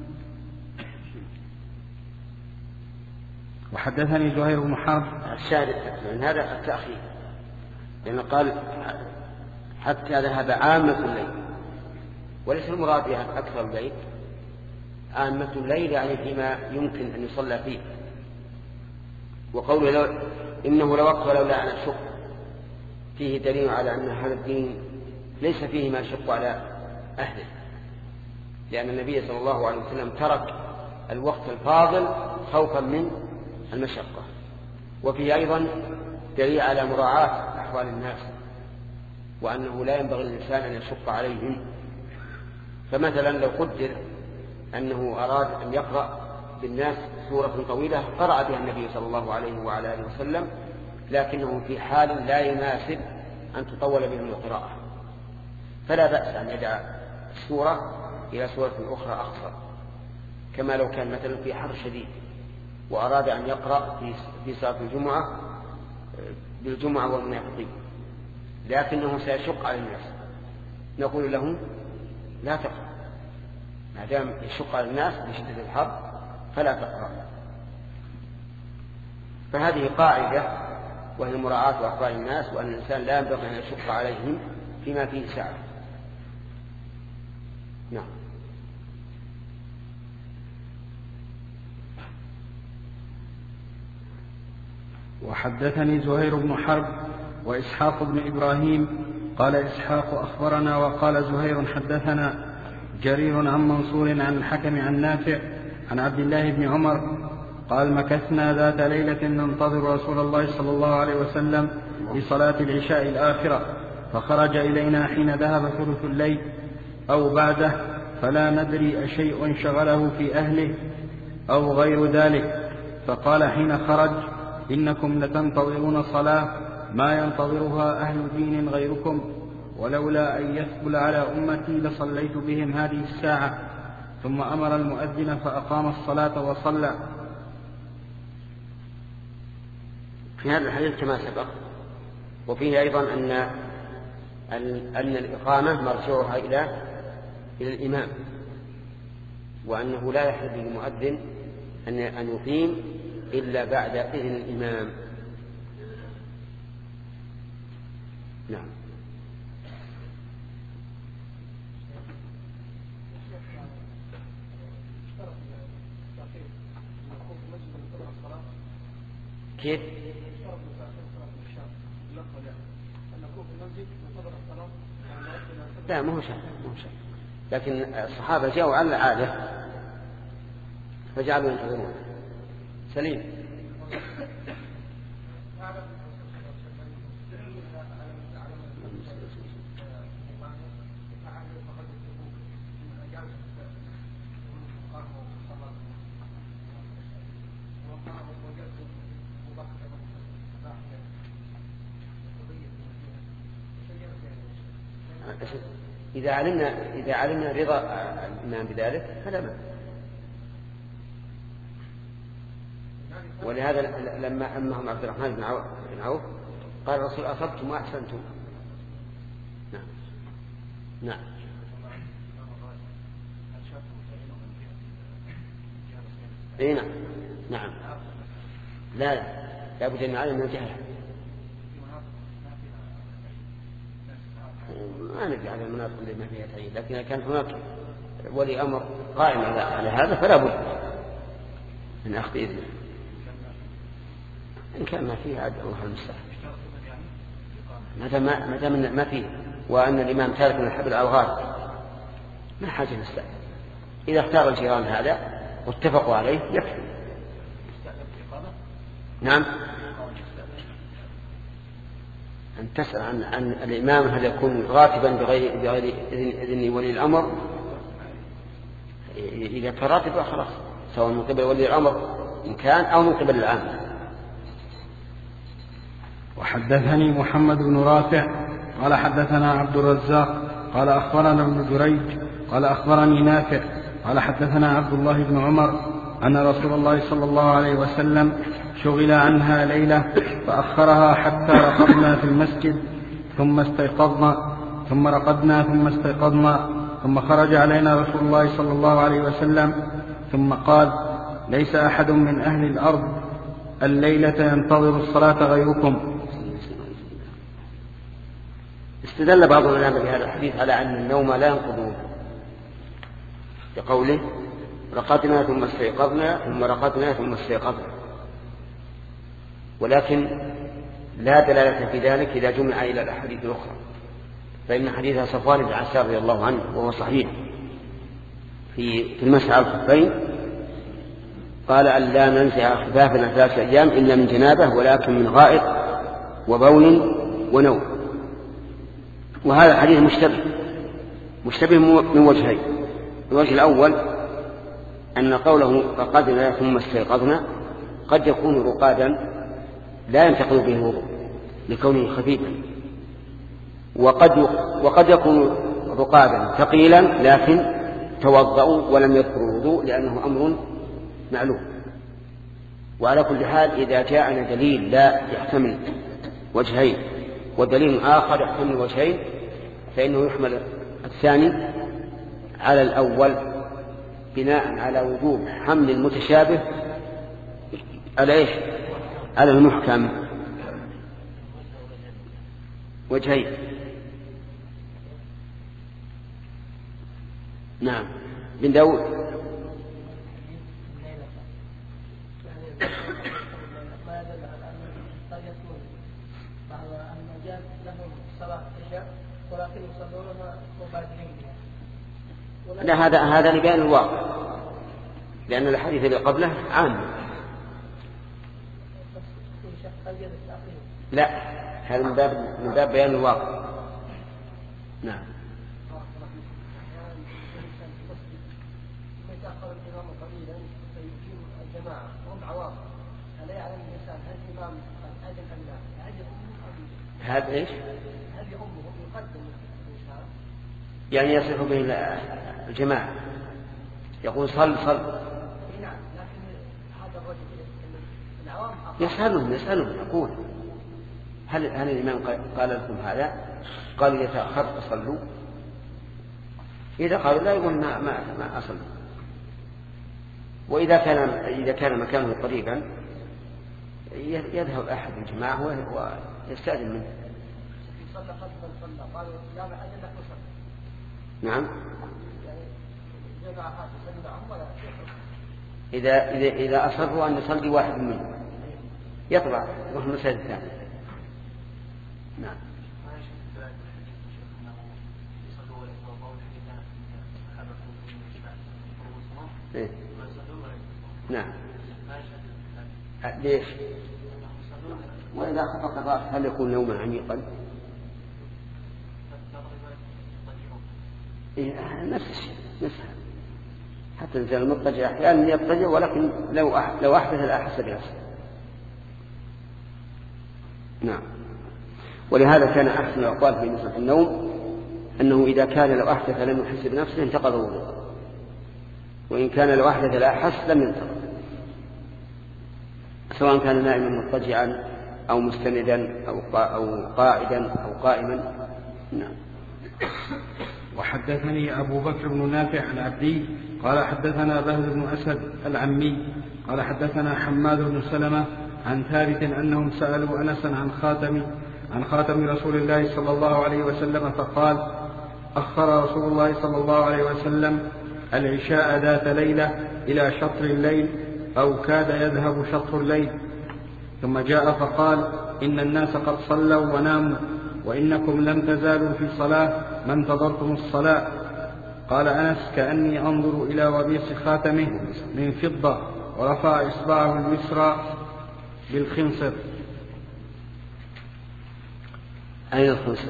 وحدثني زهير بن حرب الشاهد من هذا التأخير لأنه قال حتى ذهب عامة الليل وليس المراد بها أكثر الليل. عامة الليل يعني فيما يمكن أن يصلى فيه. وقوله إنه لوقت لولا أن أشق فيه دليل على أن هذا الدين ليس فيه ما يشق على أهله لأن النبي صلى الله عليه وسلم ترك الوقت الفاضل خوفا من المشقة. وفيه أيضا دليل على مراعاة أحوال الناس وأنه لا ينبغي للإنسان أن يشق عليهم. فمثلا لو قدر أنه أراد أن يقرأ بالناس سورة طويلة قرأ بها النبي صلى الله عليه وعلى آله وسلم لكنه في حال لا يناسب أن تطول بهم القراءة فلا بأس أن يدع السورة إلى سورة أخرى أقصر كما لو كان مثلا في حر شديد وأراد أن يقرأ في صلاة الجمعة بالجمعة والمنافقين لكنه سيشق على الناس نقول له لا تقرأ ما دام يشق على الناس بشدة الحر فلا تقرأ. فهذه قاعدة وهي مراعاة أحوال الناس وأن الإنسان لا ينبغي أن يشق عليهم فيما فيه سعة. نعم. وحدثني زهير بن حرب وإسحاق بن إبراهيم قال إسحاق أخبرنا وقال زهير حدثنا جرير عن منصور عن الحكم عن نافع عن عبد الله بن عمر قال مكثنا ذات ليلة ننتظر رسول الله صلى الله عليه وسلم لصلاة العشاء الآخرة فخرج إلينا حين ذهب ثلث الليل أو بعده فلا ندري أشيء شغله في أهله أو غير ذلك فقال حين خرج إنكم لتنتظرون صلاة ما ينتظرها أهل دين غيركم ولولا أن يثقل على أمتي لصليت بهم هذه الساعة. ثم أمر المؤذن فأقام الصلاة وصلى. في هذا الحديث كما سبق وفيه أيضا أن الإقامة مرجعها إلى الإمام وأنه لا يحل للمؤذن أن يقيم إلا بعد إذن الإمام. نعم. كيف؟ لا مو شرط لكن الصحابة جاءوا على العادة فجعلوا ينتظرون. سليم. إذا علمنا رضا الإمام بذلك فلا مانع. ولهذا لما أمهم عبد الرحمن بن عوف قال الرسول أصبتم وأحسنتم. نعم نعم. اي نعم نعم. لا بد ان نعلم من الجهل. ما ندري على المناطق اللي ما فيها تعيين، لكن كان هناك ولي امر قائم على هذا فلا بد من اخذ اذنه. ان كان ما فيه عاد الله المستعان. ما دام ما فيه وان الامام تارك من الحبل او غالب ما حاجه نستعين. اذا اختار الجيران هذا واتفقوا عليه يكفي. نعم. أن تسأل عن الإمام هل يكون راتبا بغير إذن ولي الأمر. إذا كان راتبا خلاص سواء من قبل ولي الأمر إن كان أو من قبل العام. وحدثني محمد بن رافع قال حدثنا عبد الرزاق قال أخبرنا ابن جريج قال أخبرني نافع قال حدثنا عبد الله بن عمر أن رسول الله صلى الله عليه وسلم شغل عنها ليلة فأخرها حتى رقدنا في المسجد ثم استيقظنا ثم رقدنا ثم استيقظنا ثم خرج علينا رسول الله صلى الله عليه وسلم ثم قال ليس أحد من أهل الأرض الليلة ينتظر الصلاة غيركم. استدل بعض العلماء بهذا الحديث على أن النوم لا ينقض بقوله رقدنا ثم استيقظنا ثم رقدنا ثم استيقظنا، ولكن لا دلالة في ذلك إذا جمع إلى الأحاديث الأخرى، فإن حديث صفوان بن عسار رضي الله عنه وهو صحيح في المسح على الخفين قال أن لا ننزع خفافنا 3 أيام إلا من جنابه ولكن من غائط وبول ونوم. وهذا الحديث مشتبه من وجهين. الوجه الأول أن قوله رقدنا ثم استيقظنا قد يكون رقادا لا ينتقل به الوضوء لكونه خفيفا، وقد يكون رقادا ثقيلا لكن توضأوا ولم يذكروا الوضوء لأنه أمر معلوم. وعلى كل حال إذا جاءنا دليل لا يحتمل وجهين ودليل آخر يحتمل وجهين فإنه يحمل الثاني على الأول بناء على وجوب حمل المتشابه على إيش؟ على المحكم. وجهين. نعم. بن داود. ما يدل على أن قد يكون بعض الناس لهم صلاة العشاء ولكن يصلونها مبادرين بها. لا هذا لبيان الواقع لأن الحديث اللي قبله عام. لا هذا من باب بيان الواقع. نعم. هذا ايش؟ يعني يصح به الجماعة يقول صل يسألهم يقول هل الإمام قال لكم هذا؟ قالوا إذا تأخرت صلوا. إذا قالوا لا يقول ما أصلوا. وإذا كان مكانه قريبا يذهب أحد الجماعة ويستأذن منه. نعم. إذا أصروا أن يصلي واحد منهم يطلع وهم المسجد الثاني. نعم. إيه؟ نعم. ليش؟ وإذا خفق الرأس هل يكون نوما عميقا؟ إيه نفس الشيء نفسها حتى الإنسان المضطجع أحيانا يضطجع ولكن لو أحدث لا أحس بنفسه. نعم. ولهذا كان أحسن الأقوال في مسألة النوم أنه إذا كان لو أحدث لم يحس بنفسه انتقض وضوءه، وإن كان لو أحدث لا أحس لم ينتقض، سواء كان نائما مضطجعا أو مستندا أو قاعدا أو قائما. نعم. وحدثني أبو بكر بن نافع العبدي قال حدثنا بهز بن أسد العمي قال حدثنا حماد بن سلمة عن ثابت أنهم سألوا أنسا عن خاتم رسول الله صلى الله عليه وسلم فقال أخر رسول الله صلى الله عليه وسلم العشاء ذات ليلة إلى شطر الليل أو كاد يذهب شطر الليل، ثم جاء فقال إن الناس قد صلوا وناموا وإنكم لم تزالوا في صلاة ما انتظرتم الصلاة. قال أنس كأني أنظر إلى وبيص خاتمه من فضة ورفع إصبعه اليسرى بالخنصر. أين الخنصر؟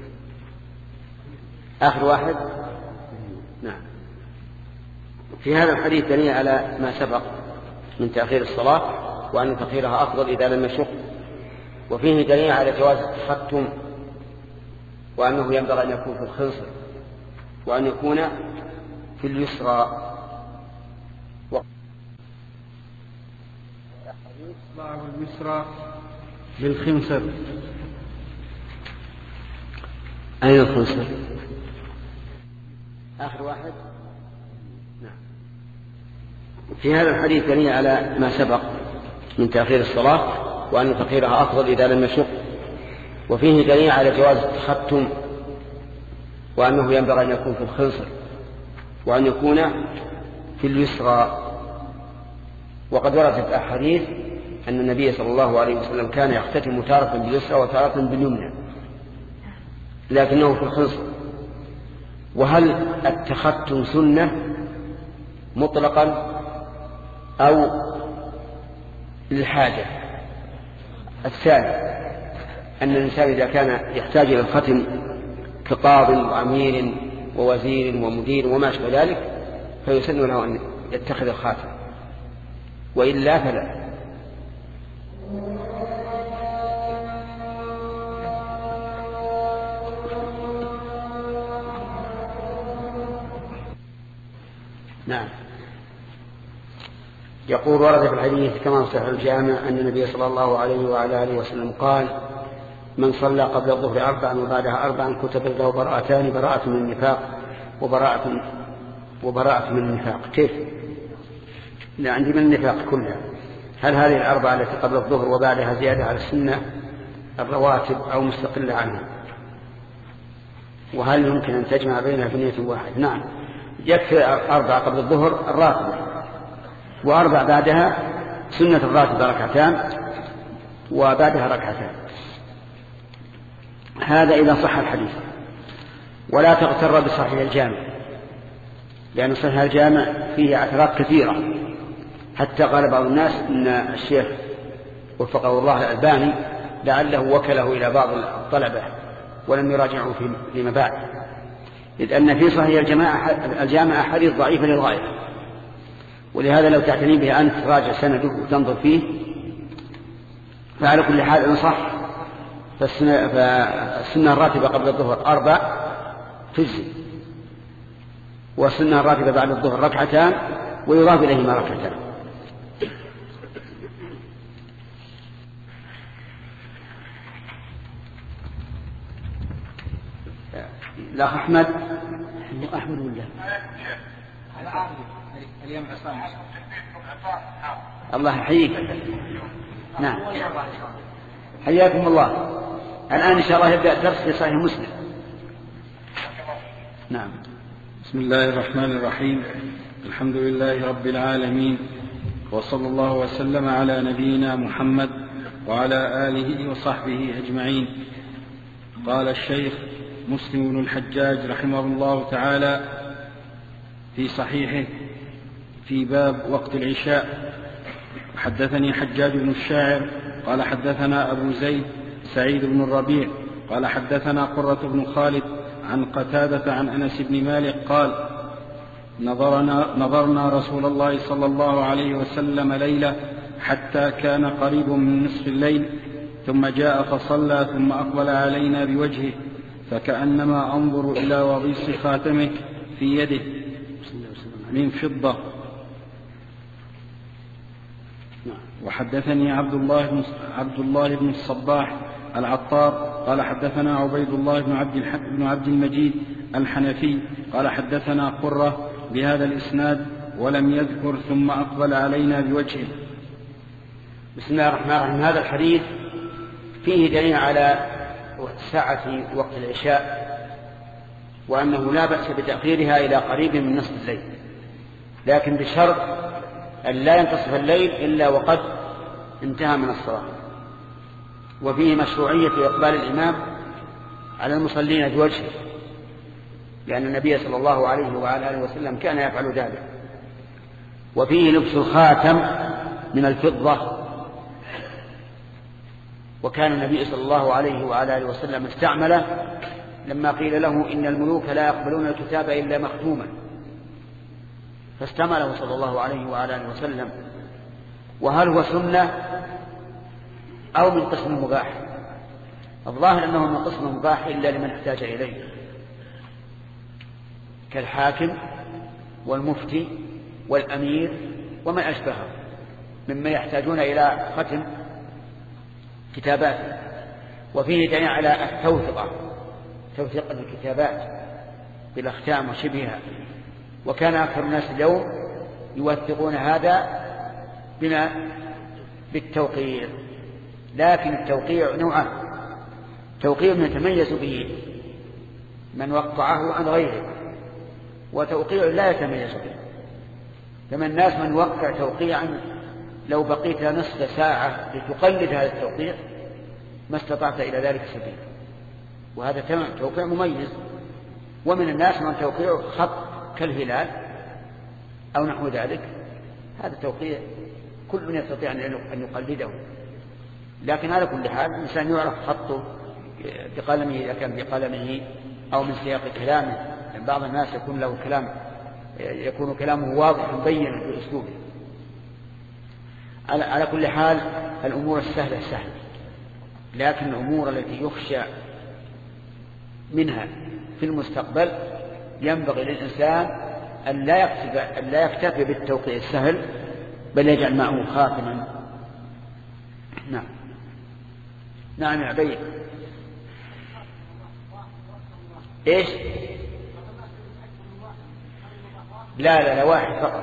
آخر واحد. نعم. في هذا الحديث دليل على ما سبق من تأخير الصلاة، وأن تأخيرها أفضل إذا لم يشق، وفيه دليل على جواز التختم، وأنه ينبغي أن يكون في الخنصر وأن يكون في اليسرى. إصبعه اليسرى بالخنصر. أين الخنصر؟ آخر واحد. نعم. في هذا الحديث دليل على ما سبق من تأخير الصلاة، وأن تأخيرها أفضل إذا لم يشق، وفيه دليل على جواز التختم، وأنه ينبغي أن يكون في الخنصر وأن يكون في اليسرى. وقد وردت أحاديث أن النبي صلى الله عليه وسلم كان يختتم تارة باليسرى وتارة باليمنى، لكنه في الخنصر. وهل التختم سنة مطلقا أو للحاجة؟ الثاني أن الإنسان إذا كان يحتاج إلى الختم كقاض وأمير ووزير ومدير وما شابه ذلك فيسن له أن يتخذ الخاتم، وإلا فلا. نعم. يقول ورد في الحديث كما صح الجامع أن النبي صلى الله عليه وعلى آله وسلم قال من صلى قبل الظهر 4 وبعدها 4 كتبت له براءتان، براءة من النفاق وبراءة من النفاق. كيف؟ لا عندي من النفاق كلها. هل هذه ال4 التي قبل الظهر وبعدها زيادة على السنة الرواتب أو مستقلة عنها؟ وهل يمكن أن تجمع بينها في نية واحد؟ نعم، يكفي 4 قبل الظهر الراتبة، و4 بعدها سنة الراتبة 2 وبعدها 2. هذا إذا صح الحديث. ولا تغتر بصحيح الجامع، لأن صحيح الجامع فيه اعتراض كثيرة، حتى قال بعض الناس إن الشيخ وفقه الله الألباني لعله وكله إلى بعض الطلبة ولم يراجعوا فيما بعد، إذ أن في صحيح الجامع حديث ضعيفة للغاية، ولهذا لو تعتني به أنت راجع سنده وتنظر فيه. فعلى كل حال إن صح فالسنة الراتبة قبل الظهر 4 تجزي، والسنة الراتبة بعد الظهر 2 ويضاف إليهما 2. الأخ أحمد ولا اليوم عصام الله يحييك. نعم، حياكم الله. الآن إن شاء الله يبدأ الدرس في صحيح مسلم. نعم. بسم الله الرحمن الرحيم. الحمد لله رب العالمين، وصلى الله وسلم على نبينا محمد وعلى آله وصحبه أجمعين. قال الشيخ مسلم بن الحجاج رحمه الله تعالى في صحيحه في باب وقت العشاء: حدثني حجاج بن الشاعر قال حدثنا أبو زيد سعيد بن الربيع قال حدثنا قرة بن خالد عن قتادة عن أنس بن مالك قال: نظرنا رسول الله صلى الله عليه وسلم ليلة حتى كان قريب من نصف الليل، ثم جاء فصلى، ثم أقبل علينا بوجهه فكأنما أنظر إلى وضيص خاتمه في يده من فضة. وحدثني عبد الله بن الصباح العطار قال حدثنا عبيد الله بن عبد المجيد الحنفي قال حدثنا قرة بهذا الإسناد ولم يذكر ثم أقبل علينا بوجهه. بسم الله الرحمن الرحيم. هذا الحديث فيه دليل على ساعة وقت العشاء، وأنه لا بأس بتأخيرها إلى قريب من نصف الليل، لكن بشرط أن لا ينتصف الليل إلا وقد انتهى من الصلاة. وفيه مشروعية إقبال الإمام على المصلين بوجهه، لأن النبي صلى الله عليه وعلى آله وسلم كان يفعل ذلك. وفيه لبس الخاتم من الفضة، وكان النبي صلى الله عليه وعلى آله وسلم استعمله لما قيل له إن الملوك لا يقبلون الكتاب إلا مختوما، فاستعمله صلى الله عليه وعلى آله وسلم. وهل هو سنة أو من قسم مباح؟ الظاهر أنه من قسم مباح إلا لمن احتاج إليه، كالحاكم والمفتي والأمير ومن أشبهه ممن يحتاجون إلى ختم كتابات. وفيه دليل على التوثقة، توثيق الكتابات بالأختام وشبهها، وكان أكثر الناس اليوم يوثقون هذا بما بالتوقيع. لكن التوقيع نوعان: توقيع يتميز به من وقعه عن غيره، وتوقيع لا يتميز به. فمن الناس من يوقع توقيعا لو بقيت نصف ساعة لتقلد هذا التوقيع ما استطعت إلى ذلك سبيلا، وهذا توقيع مميز. ومن الناس من توقيع خط كالهلال أو نحو ذلك، هذا توقيع كل يستطيع أن يقلده. لكن على كل حال الإنسان يعرف خطه بقلمه إذا كان بقلمه أو من سياق كلامه، لأن بعض الناس يكون كلامه واضحا بينا في أسلوبه. على كل حال الأمور السهلة سهلة، لكن الأمور التي يخشى منها في المستقبل ينبغي للإنسان أن لا يكتفي بالتوقيع السهل، بل يجعل معه خاتما. نعم يا عبيد. إيش؟ لا واحد فقط.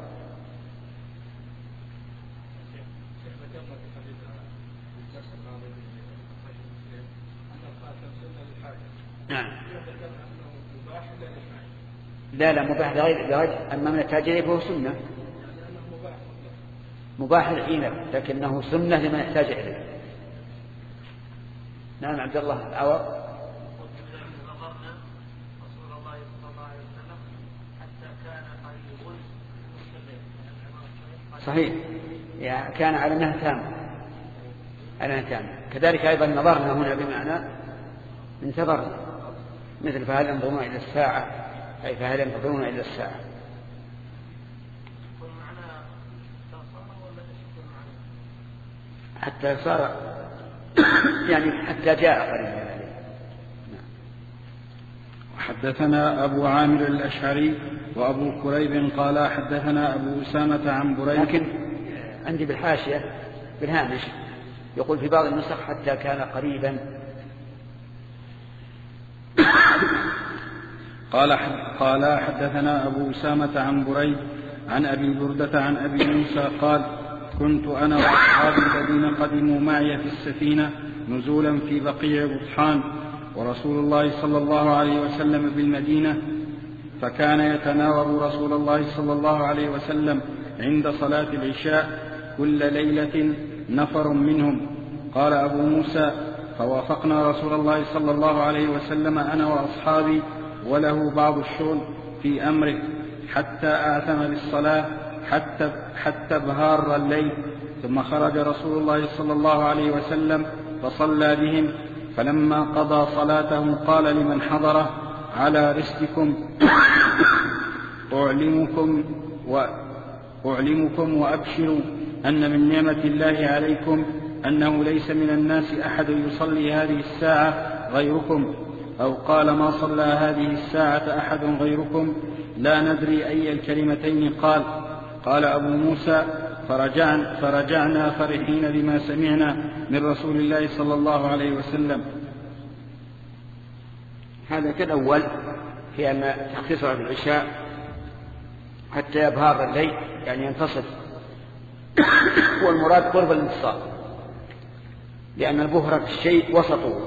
نعم. لا مباح لغير أما من التاجرين فهو سنة. مباح الحين لكنه سنة لمن يحتاج إليه. نعم عبد الله العوض. صحيح، يعني كان على أنها تامة. كذلك أيضا نظرنا هنا بمعنى انتظرنا، مثل فهل ينظرون إلى الساعة، أي فهل ينتظرون إلى الساعة. حتى صار يعني حتى جاء قريبا. حدثنا أبو عامر الأشعري وأبو كريب قال حدثنا أبو أسامة عن بريد. لكن عندي بالحاشية بالهامش يقول في بعض النسخ حتى كان قريبا. قال حدثنا أبو أسامة عن بريد عن أبي بردة عن أبي موسى قال كنت أنا وأصحابي الذين قدموا معي في السفينة نزولا في بقيع بطحان، ورسول الله صلى الله عليه وسلم بالمدينة، فكان يتناوب رسول الله صلى الله عليه وسلم عند صلاة العشاء كل ليلة نفر منهم. قال أبو موسى فوافقنا رسول الله صلى الله عليه وسلم أنا وأصحابي وله بعض الشغل في أمره حتى آثم للصلاة حتى بهار الليل، ثم خرج رسول الله صلى الله عليه وسلم فصلى بهم، فلما قضى صلاته قال لمن حضره على رسلكم أعلمكم وأبشروا أن من نعمة الله عليكم أنه ليس من الناس أحد يصلي هذه الساعة غيركم، أو قال ما صلى هذه الساعة أحد غيركم لا ندري أي الكلمتين قال. قال أبو موسى فرجعنا فرحين بما سمعنا من رسول الله صلى الله عليه وسلم. هذا كالأول في أن تختصر في العشاء حتى يبهر الليل يعني ينتصف، والمراد قرب الانتصاف، لأن البهرة في الشيء وسطه،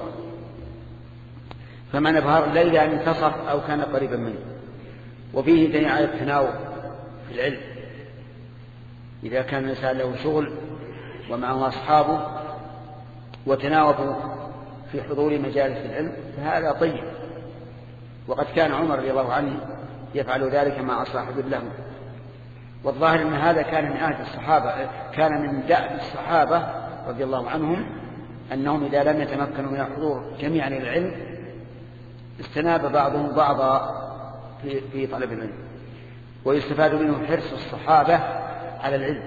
فمن أبهر الليل يعني انتصف أو كان قريبا منه. وفيه دليل على التناوب في العلم، إذا كان الإنسان له شغل ومعه أصحابه وتناوبوا في حضور مجالس العلم فهذا طيب. وقد كان عمر رضي الله عنه يفعل ذلك مع صاحب له. والظاهر أن هذا كان من عهد الصحابة، كان من دأب الصحابة رضي الله عنهم أنهم إذا لم يتمكنوا من الحضور جميعا للعلم استناب بعضهم بعضا في طلب العلم. ويستفاد منه حرص الصحابة على العلم،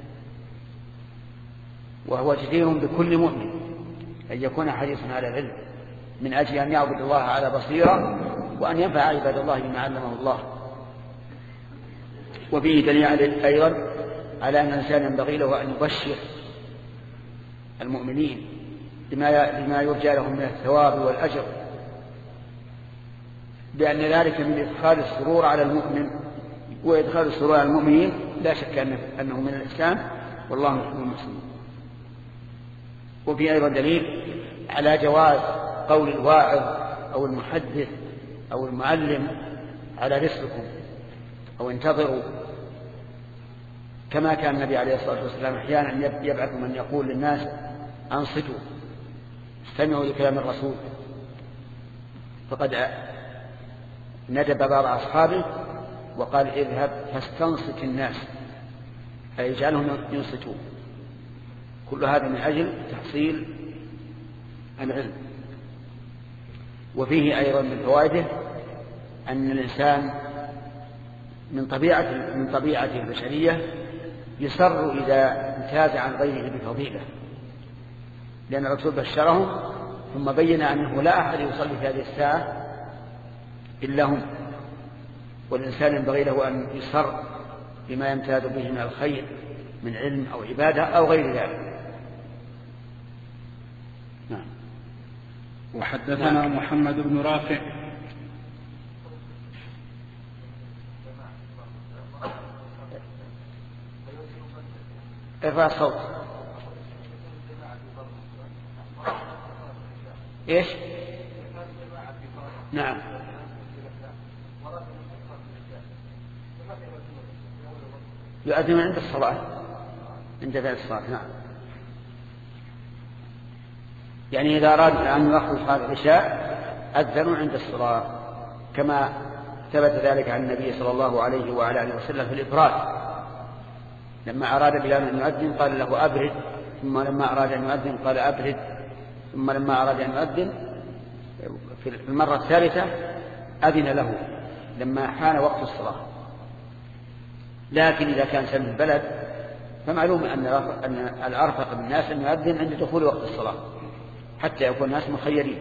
وهو جدير بكل مؤمن أن يكون حريصا على العلم من أجل أن يعبد الله على بصيرة وأن ينفع عباد الله بما علمه الله. وفيه دليل أيضا على أن الإنسان ينبغي له أن يبشر المؤمنين بما يرجى لهم من الثواب والأجر، بأن ذلك من إدخال السرور على المؤمن، وإدخال السرور على المؤمنين لا شك أنه من الإسلام، والله يحب المسلمين. وفي أيضا دليل على جواز قول الواعظ أو المحدث أو المعلم على رسلكم أو انتظروا، كما كان النبي عليه الصلاة والسلام أحيانا يبعث من يقول للناس أنصتوا استمعوا لكلام الرسول، فقد ندب بعض أصحابه وقال اذهب فاستنصت الناس، أي اجعلهم ينصتون. كل هذا من أجل تحصيل العلم. وفيه أيضا من فوائده أن الإنسان من طبيعته البشرية يسر إذا امتاز عن غيره بفضيلة، لأن الرسول بشرهم ثم بين أنه لا أحد يصلي في هذه الساعة إلا هم، والإنسان ينبغي له أن يسر بما يمتاز به من الخير من علم أو عبادة أو غير ذلك. نعم. وحدثنا محمد بن رافع ارفع الصوت. ايش؟ نعم. يؤذن عند الصلاة، عند ذلك الصلاة. نعم. يعني إذا أراد أن يأخذ صلاة العشاء أذنوا عند الصلاة، كما ثبت ذلك عن النبي صلى الله عليه وعلى آله وسلم في الإبراد، لما أراد بلال أن يؤذن قال له أبرد، ثم لما أراد أن يؤذن قال أبرد، ثم لما أراد أن يؤذن في المرة الثالثة أذن له لما حان وقت الصلاة. لكن إذا كان سن البلد فمعلوم أن الأرفق بالناس أن يؤذن عند دخول وقت الصلاة حتى يكون الناس مخيرين.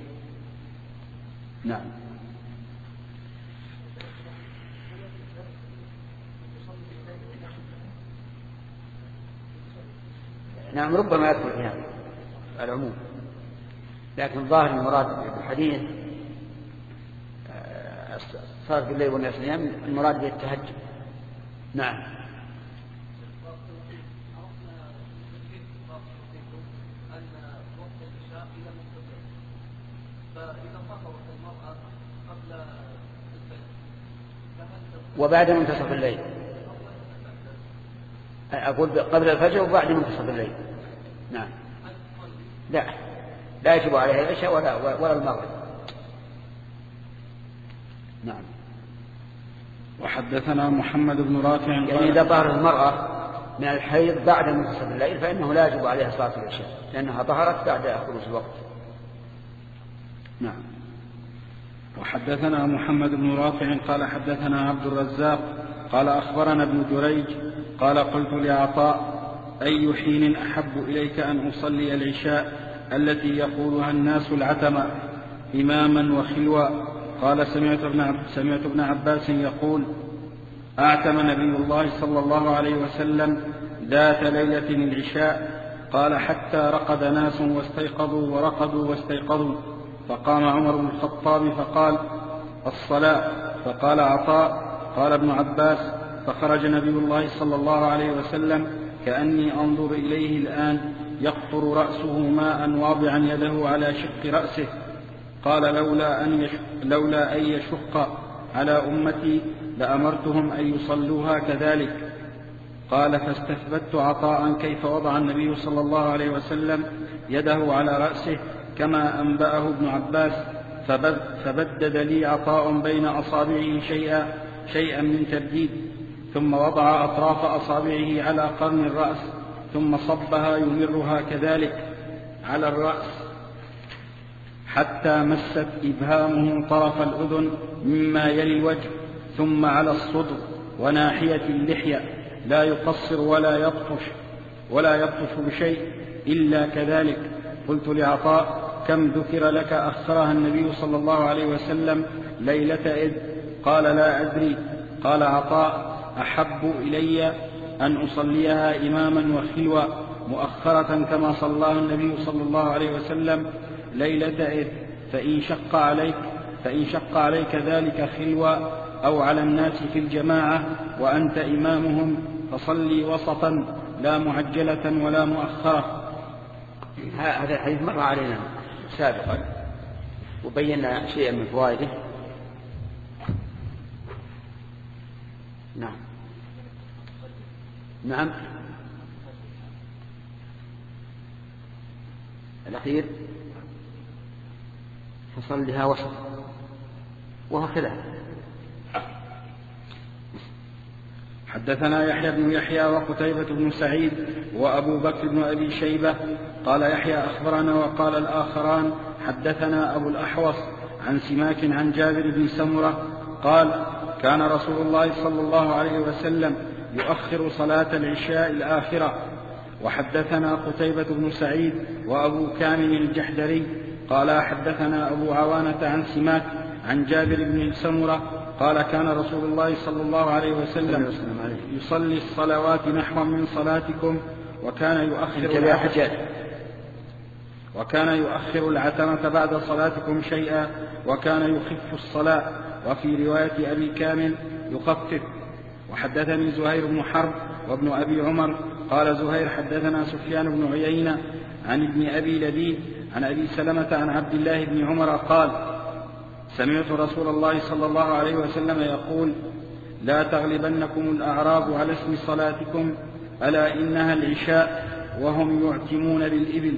نعم. نعم ربما يدخل في هذا العموم، لكن ظاهر المراد بالحديث صار في الليل والناس نيام، المراد بالتهجد. نعم. وبعد منتصف الليل، أقول قبل الفجر وبعد منتصف الليل. نعم. لا يجب عليها العشاء ولا المغرب. نعم. وحدثنا محمد بن رافع يعني إذا ظهرت المرأة من الحيض بعد منتصف الليل فإنه لا يجب عليها صلاة العشاء لأنها ظهرت بعد خروج الوقت. نعم. وحدثنا محمد بن رافع قال حدثنا عبد الرزاق قال أخبرنا ابن جريج قال قلت لعطاء أي حين أحب إليك أن أصلي العشاء التي يقولها الناس العتمة؟ إماما وخلوا. قال سمعت ابن عباس يقول: أعتم نبي الله صلى الله عليه وسلم ذات ليلة العشاء، قال: حتى رقد ناس واستيقظوا ورقدوا واستيقظوا، فقام عمر بن الخطاب فقال: الصلاة. فقال عطاء: قال ابن عباس: فخرج نبي الله صلى الله عليه وسلم كأني أنظر إليه الآن يقطر رأسه ماء واضعا يده على شق رأسه. قال: لولا أن يشق على أمتي لأمرتهم أن يصلوها كذلك. قال: فاستثبت عطاء كيف وضع النبي صلى الله عليه وسلم يده على رأسه كما أنبأه ابن عباس، فبدد لي عطاء بين أصابعه شيئا من تبديد، ثم وضع أطراف أصابعه على قرن الرأس، ثم صبها يمرها كذلك على الرأس حتى مست إبهامه طرف الأذن مما يلي الوجه، ثم على الصدر وناحية اللحية، لا يقصر ولا يبطش بشيء إلا كذلك. قلت لعطاء: كم ذكر لك أخرها النبي صلى الله عليه وسلم ليلة إذ؟ قال: لا أدري. قال عطاء: أحب إلي أن أصليها إماما وخلوا مؤخرة كما صلاها النبي صلى الله عليه وسلم ليلة إذ، فإن شق عليك ذلك خلوا أو على الناس في الجماعة وأنت إمامهم فصلي وسطا لا معجلة ولا مؤخرة. هذا الحديث مر علينا سابقا وبينا شيئا من فوائده. نعم الأخير فصلها وسط وهو خلاف. حدثنا يحيى بن يحيى وقتيبة بن سعيد وأبو بكر بن أبي شيبة. قال يحيى: أخبرنا. وقال الآخران: حدثنا أبو الأحوص عن سماك عن جابر بن سمرة قال: كان رسول الله صلى الله عليه وسلم يؤخر صلاة العشاء الآخرة. وحدثنا قتيبة بن سعيد وأبو كامل الجحدري قال: حدثنا أبو عوانة عن سماك عن جابر بن سمرة قال: كان رسول الله صلى الله عليه وسلم يصلي الصلوات نحو من صلاتكم وكان يؤخر العتمة بعد صلاتكم شيئا، وكان يخف الصلاة، وفي رواية أبي كامل يخفف. وحدثني زهير بن حرب وابن أبي عمر قال زهير: حدثنا سفيان بن عيينة عن ابن أبي لبيد عن أبي سلمة عن عبد الله بن عمر قال: سمعت رسول الله صلى الله عليه وسلم يقول: لا تغلبنكم الأعراب على اسم صلاتكم، ألا إنها العشاء وهم يعتمون بالإبل.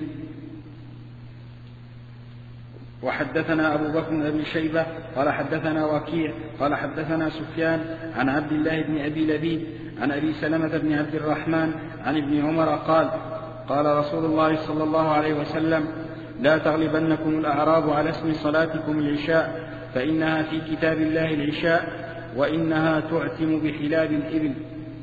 وحدثنا أبو بكر بن أبي شيبة قال: حدثنا وكيع قال: حدثنا سفيان عن عبد الله بن أبي لبيد عن أبي سلمة بن عبد الرحمن عن ابن عمر قال: قال رسول الله صلى الله عليه وسلم: لا تغلبنكم الأعراب على اسم صلاتكم العشاء، فإنها في كتاب الله العشاء، وإنها تعتم بحلاب الإبل.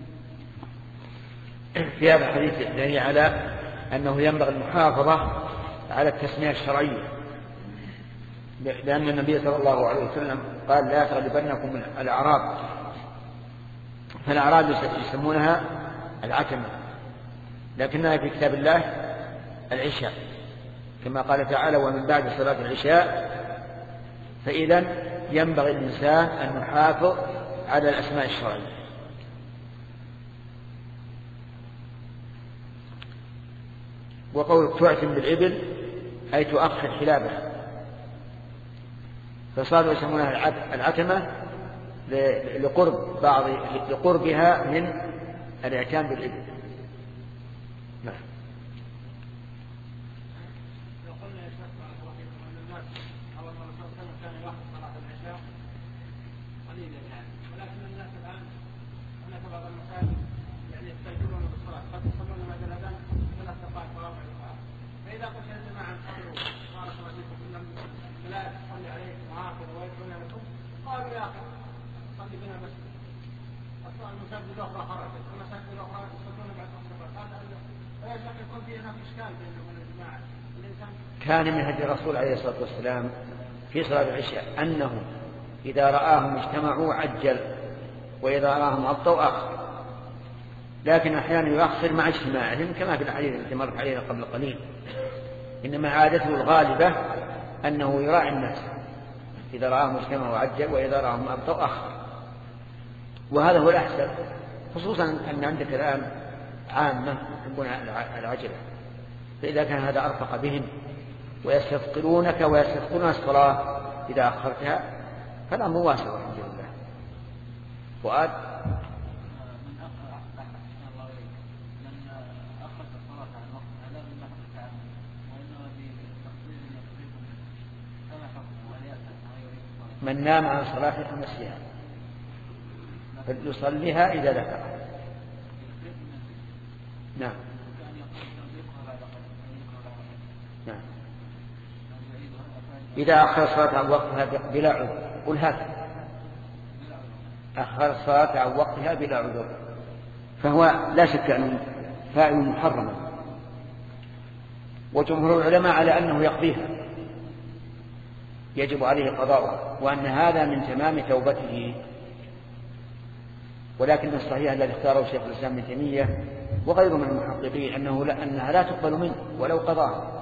في هذا الحديث دليل على أنه ينبغي المحافظة على التسمية الشرعية، لأن النبي صلى الله عليه وسلم قال: لا تغلبنكم الأعراب، فالأعراب يسمونها العتمة، لكنها في كتاب الله العشاء، كما قال تعالى: ومن بعد صلاة العشاء. فإذا ينبغي الإنسان أن يحافظ على الأسماء الشرعية. وقول تعتم بالإبل أي تؤخر حلابها، فصاروا يسمونها العتمة لقربها من الإعتام بالإبل. نعم. كان من هدي الرسول عليه الصلاة والسلام في صلاة العشاء أنه إذا رآهم اجتمعوا عجل وإذا رآهم أبطأوا أخر، لكن أحيانا يؤخر مع اجتماعهم كما في الحديث الذي مر علينا قبل قليل. إنما عادته الغالبة أنه يراعي الناس، إذا رآهم اجتمعوا عجل وإذا رآهم أبطأوا أخر، وهذا هو الأحسن، خصوصا أن عندك الآن عامة يحبون العجلة، فإذا كان هذا أرفق بهم ويستثقلونك ويستثقلون الصلاة إذا أخرتها فالأمر واسع الحمد لله. فؤاد من نام عن صلاة فنسيها فليصليها إذا ذكرها. نعم نعم. إذا أخر الصلاة عن وقتها بلا عذر قل هكذا، أخر الصلاة عن وقتها بلا عذر فهو لا شك أنه فاعل محرما، وجمهور العلماء على أنه يقضيها يجب عليه قضاؤها، وأن هذا من تمام توبته. ولكن الصحيح الذي اختاره شيخ الإسلام ابن تيمية وغيره من المحققين أنها لا تقبل منه ولو قضاها،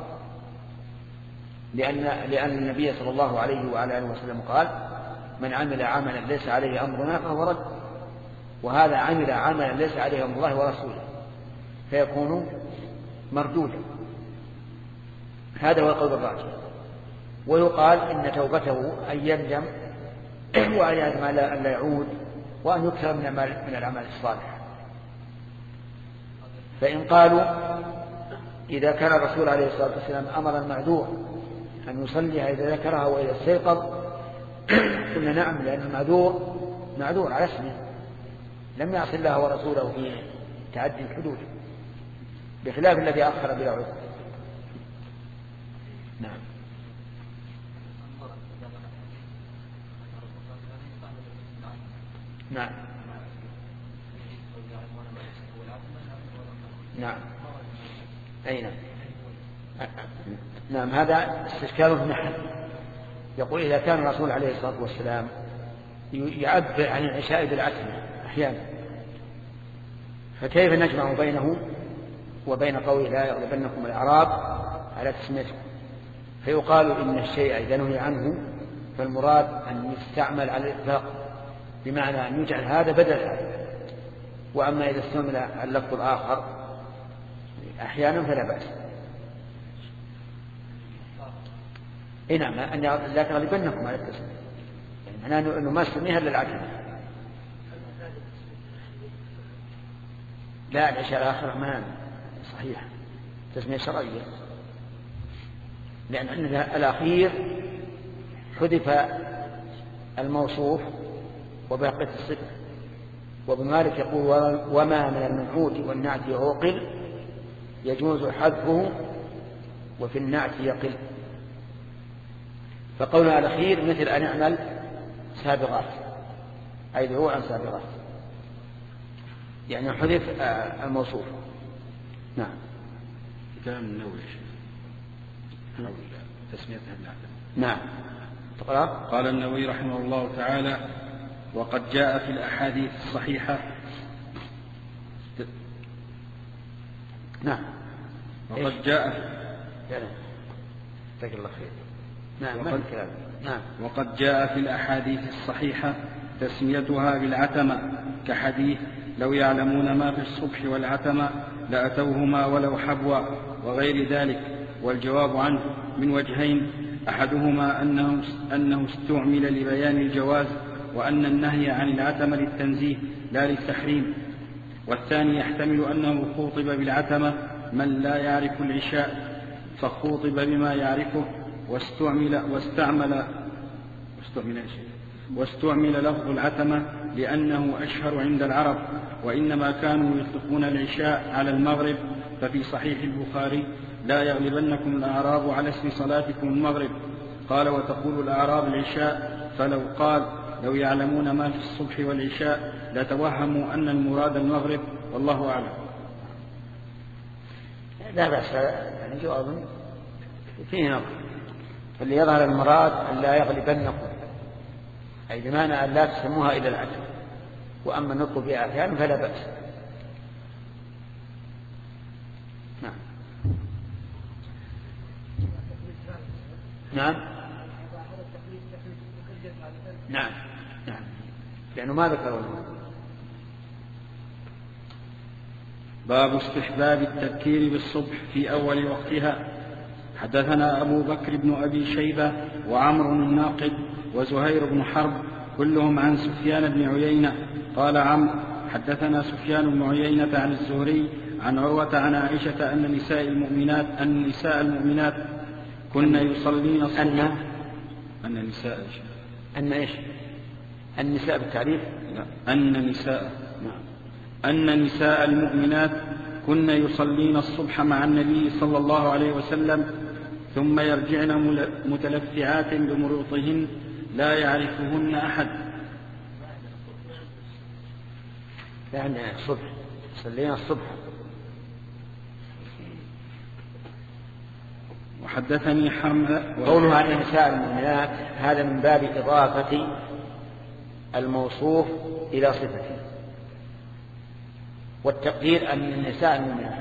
لأن النبي صلى الله عليه وعلى آله وسلم قال من عمل عملا ليس عليه أمرنا فهو رد، وهذا عمل عملا ليس عليه أمر الله ورسوله فيكون مردودا. هذا هو القول الراجح. ويقال إن توبته أن يندم وأن يعزم على أن لا يعود وأن يكثر من الأعمال الصالحة. فإن قالوا إذا كان الرسول عليه الصلاة والسلام أمر المعذور أن يصليها إذا ذكرها وإذا استيقظ قلنا نعم، لأن المعذور معذور على اسمه لم يعص الله ورسوله في تعدي الحدود، بخلاف الذي أخر بلا عذر. نعم. نعم نعم أي نعم. نعم هذا استشكال في نحن. يقول إذا كان الرسول عليه الصلاة والسلام يعبر عن العشاء بالعتمة أحيانا، فكيف نجمع بينه وبين قوله لا يغلبنكم الأعراب على تسميته؟ فيقال إن الشيء إذا نهي عنه فالمراد أن يستعمل على الإطلاق، بمعنى أن يجعل هذا بدل هذا. وأما إذا استعمل اللفظ الآخر أحيانا فلا بأس. نعم أن لا تغلبنكم على التسمية، يعني معناه أنه ما سميها إلا العتمة. لا العشاء الآخر ما صحيح تسمية شرعية، لأن الأخير حذف الموصوف وبقيت الصفة. وابن مالك يقول وما من المنعوت والنعت عوقل يجوز حذفه وفي النعت يقل. فقولنا الأخير مثل أن نعمل سابغات أي دعوة عن سابغات، يعني حذف الموصوف. نعم. كلام النووي حول تسميتها النعت. نعم. تقرأ. قال النووي رحمه الله تعالى وقد جاء في الأحاديث الصحيحة. نعم. وقد جاء جزاك الله خير. نعم. وقد جاء في الأحاديث الصحيحة تسميتها بالعتمة كحديث لو يعلمون ما في الصبح والعتمة لأتوهما ولو حبوا وغير ذلك. والجواب عنه من وجهين: أحدهما أنه استعمل لبيان الجواز وأن النهي عن العتمة للتنزيه لا للتحريم، والثاني يحتمل أنه خوطب بالعتمة من لا يعرف العشاء فخوطب بما يعرفه واستعمل لفظ العتمة لأنه أشهر عند العرب، وإنما كانوا يطلقون العشاء على المغرب. ففي صحيح البخاري لا يغلبنكم الأعراب على اسم صلاتكم المغرب. قال وتقول الأعراب العشاء، فلو قال لو يعلمون ما في الصبح والعشاء لتوهموا أن المراد المغرب، والله أعلم. لا بأس، يعني جواب فيه نظر. فاللي يظهر المراد أن لا يغلبنكم، أي بمعنى أن لا تسموها إلى العتمة، وأما النطق بها أحيانا فلا بأس. نعم. نعم نعم نعم، لأنه ما ذكروا. باب استحباب التذكير بالصبح في أول وقتها. حدثنا أبو بكر بن أبي شيبة وعمر الناقد وزهير بن حرب كلهم عن سفيان بن عيينة. قال عمرو حدثنا سفيان بن عيينة عن الزهري عن عروة عن عائشة أن نساء المؤمنات كن يصلين الصبح. النساء بالتعريف. أن نساء المؤمنات كن يصلين الصبح مع النبي صلى الله عليه وسلم ثم يرجعن متلفعات بمروطهن لا يعرفهن أحد. يعني الصبح صلينا الصبح. وحدثني حمزة قولها عن نساء المؤمنات هذا من باب إضافة الموصوف إلى صفته، والتقدير أن النساء المؤمنات،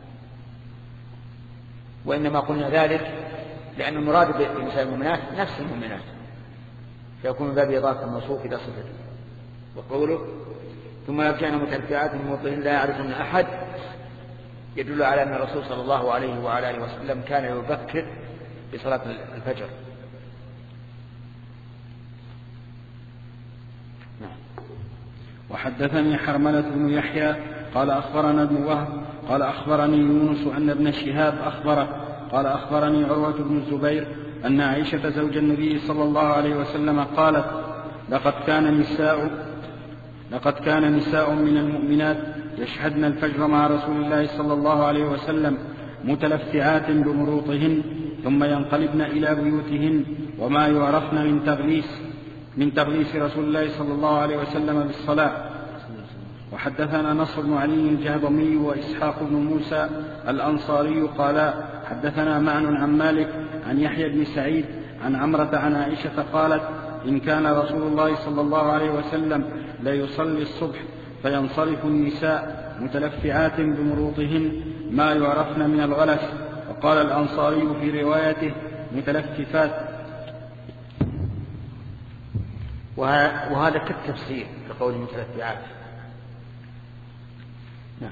وإنما قلنا ذلك لأن المراد بالنساء المؤمنات نفس المؤمنات، فيكون من باب إضافة الموصوف إلى صفته. وقوله ثم يرجعن متلفعات من موطن لا يعرفن أحد يدل على أن الرسول صلى الله عليه وعلى آله وسلم كان يبكر بصلاة الفجر. وحدثني حرملة بن يحيى قال أخبرنا ابن وهب قال أخبرني يونس أن ابن شهاب أخبره قال أخبرني عروة بن الزبير أن عائشة زوج النبي صلى الله عليه وسلم قالت لقد كان نساء من المؤمنات يشهدن الفجر مع رسول الله صلى الله عليه وسلم متلفعات بمروطهن ثم ينقلبن إلى بيوتهن وما يعرفن من تغليس رسول الله صلى الله عليه وسلم بالصلاة. وحدثنا نصر بن علي الجهضمي وإسحاق بن موسى الأنصاري قالا حدثنا معن عن مالك عن يحيى بن سعيد عن عمرة عن عائشة قالت إن كان رسول الله صلى الله عليه وسلم ليصلي الصبح فينصرف النساء متلفعات بمروطهن ما يعرفن من الغلس. وقال الأنصاري في روايته متلففات. وهذا كالتفسير كقول متلفعات. نعم.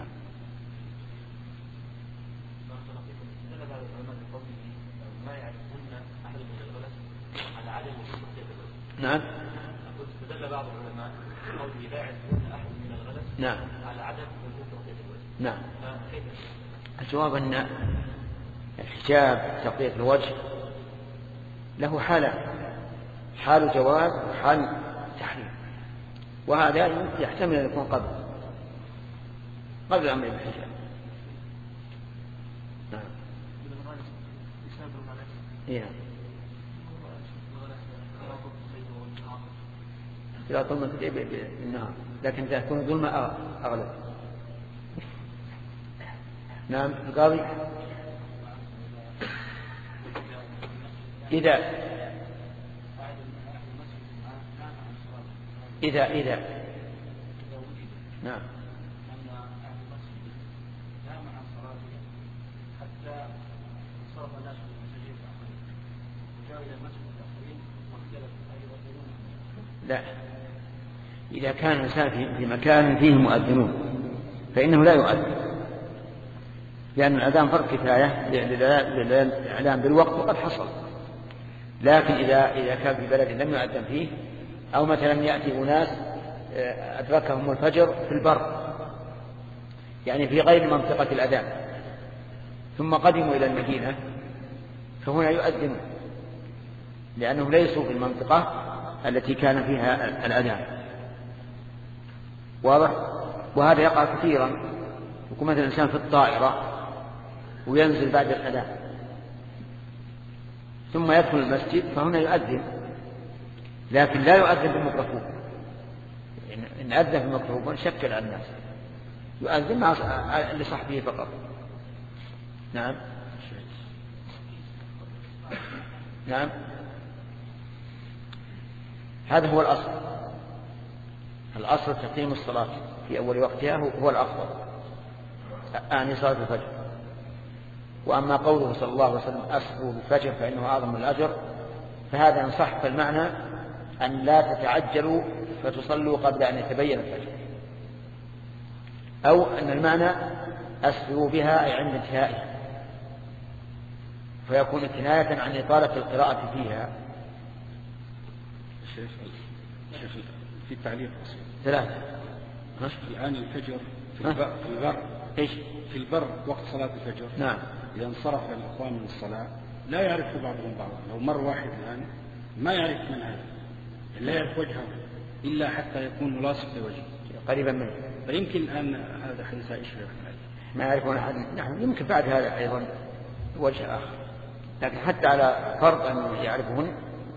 نعم. استدل بعض العلماء بقوله لا يعرفون أحد من الغلس نعم على عدم وجود تغطية الوجه. نعم. الجواب أن الحجاب تغطية الوجه له حالان، حال جواز وحال تحريم، وهذا يحتمل أن يكون قبل الأمر بالحجاب. نعم. إيه. لا ظلمة بالنهار، لكن إذا تكون ظلمة أغلب. نعم. القاضي إذا نعم لا، إذا كان الإنسان في مكان فيه مؤذنون فإنه لا يؤذن، لأن الأذان فرض كفاية للإعلام بالوقت وقد حصل. لكن إذا كان في بلد لم يؤذن فيه، أو مثلا يأتي أناس أدركهم الفجر في البر، يعني في غير منطقة الأذان، ثم قدموا إلى المدينة، فهنا يؤذن لأنهم ليسوا في المنطقة التي كان فيها الأذان. واضح؟ وهذا يقع كثيرا. يكون مثلا الإنسان في الطائرة وينزل بعد الأذان ثم يدخل المسجد، فهنا يؤذن، لكن لا يؤذن بالميكروفون. إن أذن بالميكروفون شكل على الناس، يؤذن مع لصحبه فقط. نعم. نعم، هذا هو الأصل. الأصل تقييم الصلاة في أول وقتها هو الأفضل، أعني صلاة الفجر. وأما قوله صلى الله عليه وسلم أسروا بالفجر فإنه أعظم الأجر، فهذا إن صح فالمعنى أن لا تتعجلوا فتصلوا قبل أن يتبين الفجر، أو أن المعنى أسروا بها أي عند انتهائها، فيكون كناية عن إطالة القراءة فيها. شيخ في التعليق ثلاثة. الآن الفجر في البر إيش؟ في البر وقت صلاة الفجر. نعم. إذا انصرف الإخوان من الصلاة لا يعرف بعضهم بعضا، لو مر واحد الآن ما يعرف من هذا، لا يعرف وجهه إلا حتى يكون ملاصق لوجهه قريبا منه. فيمكن الآن هذا حديث عائشة ما يعرفون أحد. نحن يمكن بعد هذا أيضا وجه آخر، لكن حتى على فرض أن يعرفهن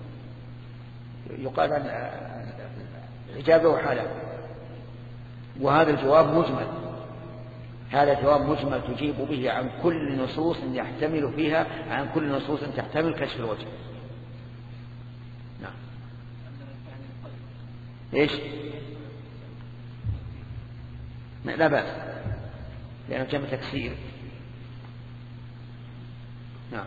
يقال أن الإجابة حالة. وهذا الجواب مجمل، هذا جواب مجمل تجيب به عن كل نصوص يحتمل فيها، عن كل نصوص تحتمل كشف الوجه. نعم. إيش؟ لا بأس لأنه جمع تكسير. نعم.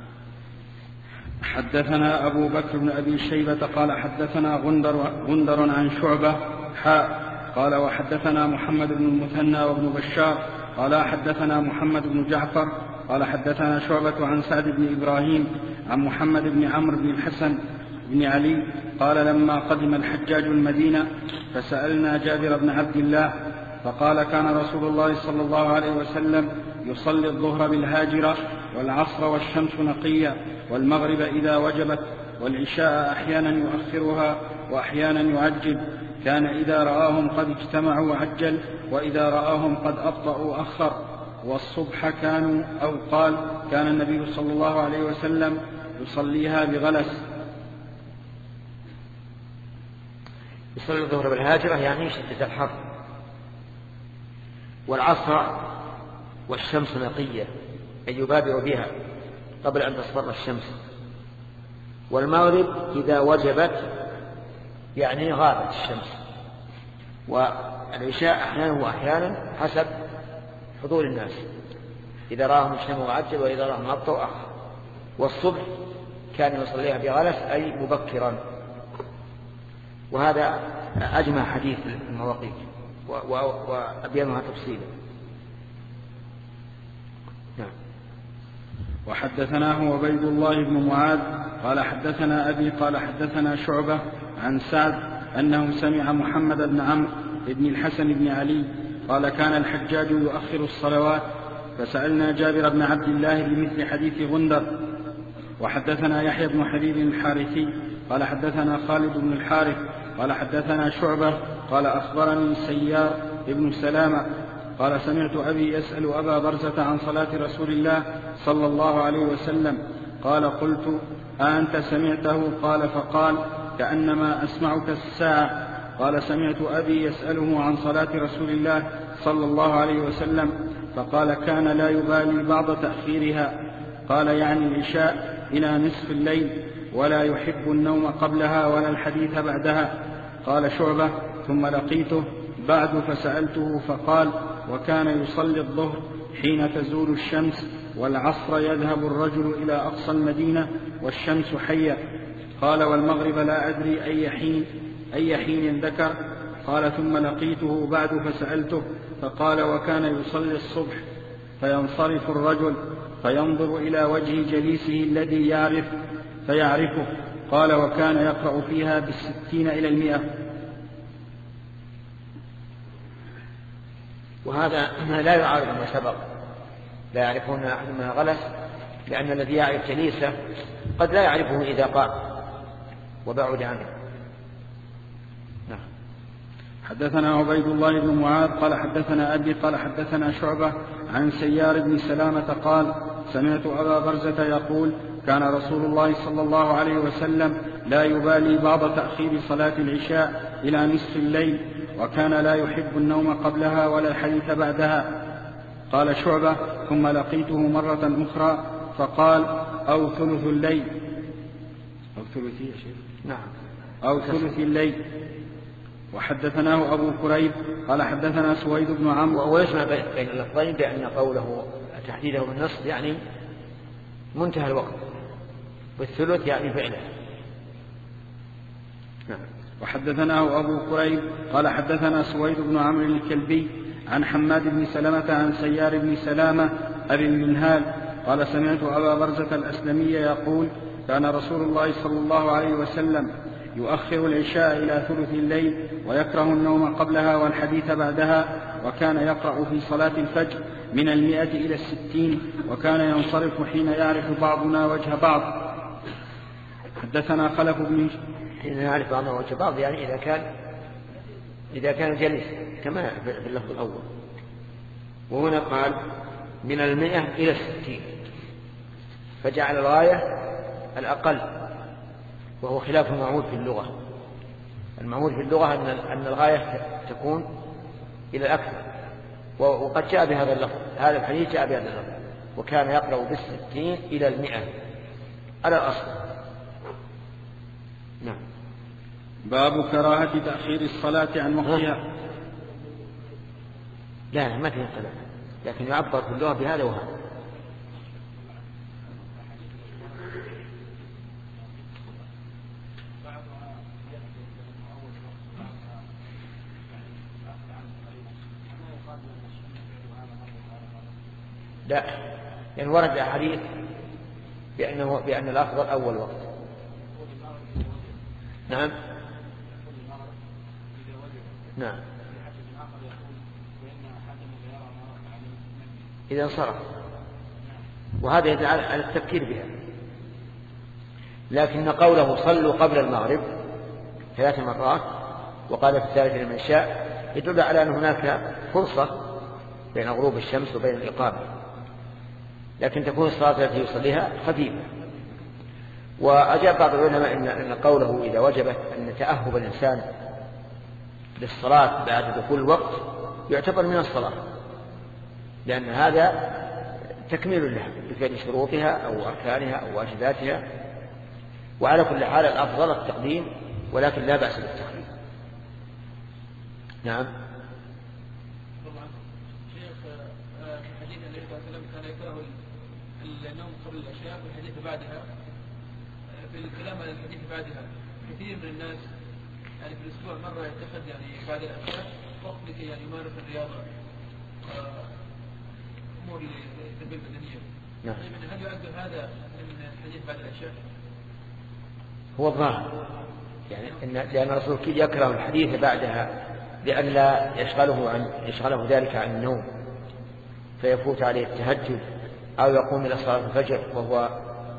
حدثنا أبو بكر بن أبي شيبة قال حدثنا غندر عن شعبة قال وحدثنا محمد بن المثنى وابن بشار قال حدثنا محمد بن جعفر قال حدثنا شعبة عن سعد بن إبراهيم عن محمد بن عمرو بن الحسن بن علي قال لما قدم الحجاج المدينة فسألنا جابر بن عبد الله فقال كان رسول الله صلى الله عليه وسلم يصلي الظهر بالهاجرة والعصر والشمس نقية والمغرب إذا وجبت والعشاء أحيانا يؤخرها وأحيانا يعجل، كان إذا رآهم قد اجتمعوا عجل وإذا رآهم قد أبطأوا أخر، والصبح كانوا أو قال كان النبي صلى الله عليه وسلم يصليها بغلس. يصلي الظهر بالهاجرة يعني شدة الحر، والعصر والشمس نقية أي يبادر بها قبل أن تصفر الشمس، والمغرب إذا وجبت يعني غابت الشمس، والعشاء أحيانا وأحيانا حسب حضور الناس، إذا راهم اجتمعوا عجل وإذا راهم أبطأوا أخر، والصبح كان يصليها بغلس أي مبكرا. وهذا أجمع حديث المواقيت وأبينها تفصيلا. نعم. وحدثناه عبيد الله بن معاذ قال حدثنا أبي قال حدثنا شعبة عن سعد أنه سمع محمد بن عمرو بن الحسن بن علي قال كان الحجاج يؤخر الصلوات فسألنا جابر بن عبد الله بمثل حديث غندر. وحدثنا يحيى بن حبيب الحارثي قال حدثنا خالد بن الحارث قال حدثنا شعبة قال أخبرني سيار ابن سلامة قال سمعت أبي يسأل أبا برزة عن صلاة رسول الله صلى الله عليه وسلم قال قلت أأنت سمعته؟ قال فقال كأنما أسمعك الساعة. قال سمعت أبي يسأله عن صلاة رسول الله صلى الله عليه وسلم فقال كان لا يبالي بعض تأخيرها، قال يعني العشاء إلى نصف الليل، ولا يحب النوم قبلها ولا الحديث بعدها. قال شعبة ثم لقيته بعد فسألته فقال وكان يصلي الظهر حين تزول الشمس، والعصر يذهب الرجل إلى أقصى المدينة والشمس حية. قال والمغرب لا أدري أي حين ذكر. قال ثم لقيته بعد فسألته فقال وكان يصلي الصبح فينصرف الرجل فينظر إلى وجه جليسه الذي فيعرفه. قال وكان يقرأ فيها 60 إلى 100. وهذا لا يعارض ما سبق، لا يعرفون أحد ما غلس، لأن الذي يعرف جليسه قد لا يعرفه إذا قام وبعد عنه. نعم. حدثنا عبيد الله بن معاذ قال حدثنا أبي قال حدثنا شعبة عن سيار بن سلامة قال سمعت أبا برزة يقول كان رسول الله صلى الله عليه وسلم لا يبالي بعض تأخير صلاة العشاء إلى نصف الليل، وكان لا يحب النوم قبلها ولا الحديث بعدها. قال شعبة ثم لقيته مرة أخرى فقال أو ثلث الليل. ثلثي يا شيخ؟ نعم. أو ثلث الليل. وحدثناه أبو كريب قال حدثنا سويد بن عمرو. ويجمع بين اللفظين بأن قوله تحديده بالنصف يعني منتهى الوقت، والثلث يعني فعله. نعم. وحدثناه أبو كريب قال حدثنا سويد بن عمرو الكلبي عن حماد بن سلمة عن سيار بن سلامة أبي المنهال قال سمعت أبا برزة الأسلمي يقول كان رسول الله صلى الله عليه وسلم يؤخر العشاء إلى ثلث الليل ويكره النوم قبلها والحديث بعدها، وكان يقرأ في صلاة الفجر من 100 إلى 60، وكان ينصرف حين يعرف بعضنا وجه بعض. حدثنا خلف بن حين يعرف بعضنا وجه بعض يعني إذا كان جليس كما في اللفظ الأول. وهنا قال من 100 إلى 60، فجعل الغاية الأقل، وهو خلاف المعهود في اللغة. المعهود في اللغة أن الغاية تكون إلى الأكثر، وقد جاء بهذا اللفظ، هذا الحديث جاء بهذا اللفظ، وكان يقرأ بال60 إلى 100 على الأصل. نعم. باب كراهة تأخير الصلاة عن وقتها. لا ما فيه كلام، لكن يعبر في اللغة بهذا وهذا. لا، يعني ورد حديث بأن الأفضل أول وقت. نعم. نعم. إذا انصرف، وهذا يدل على التفكير بها. لكن قوله صلوا قبل المغرب 3 مرات وقال في الثالثة لمن شاء يدل على أن هناك فرصة بين غروب الشمس وبين الإقامة، لكن تكون الصلاة التي يصليها خفيفة. وأجاب بعض العلماء أن قوله إذا وجبت أن تأهب الإنسان للصلاة بعد دخول الوقت يعتبر من الصلاة، لأن هذا تكميل لها بفعل شروطها أو أركانها أو واجباتها. وعلى كل حال الأفضل التقديم، ولكن لا بأس بالتأخير. نعم. شيخ في الحديث النبي صلى الله عليه وسلم كان يكره النوم قبل العشاء والحديث بعدها. في الكلام عن الحديث بعدها كثير من الناس يعني في الأسبوع مرة يتخذ يعني بعد العشاء وقت لكي يعني يمارس الرياضة أمور التربية البدنية. نعم. هل يعد هذا من الحديث بعد العشاء؟ هو الظاهر يعني لأن الرسول يكره الحديث بعدها لأن لا يشغله ذلك عن النوم فيفوت عليه التهجد أو يقوم إلى صلاة الفجر وهو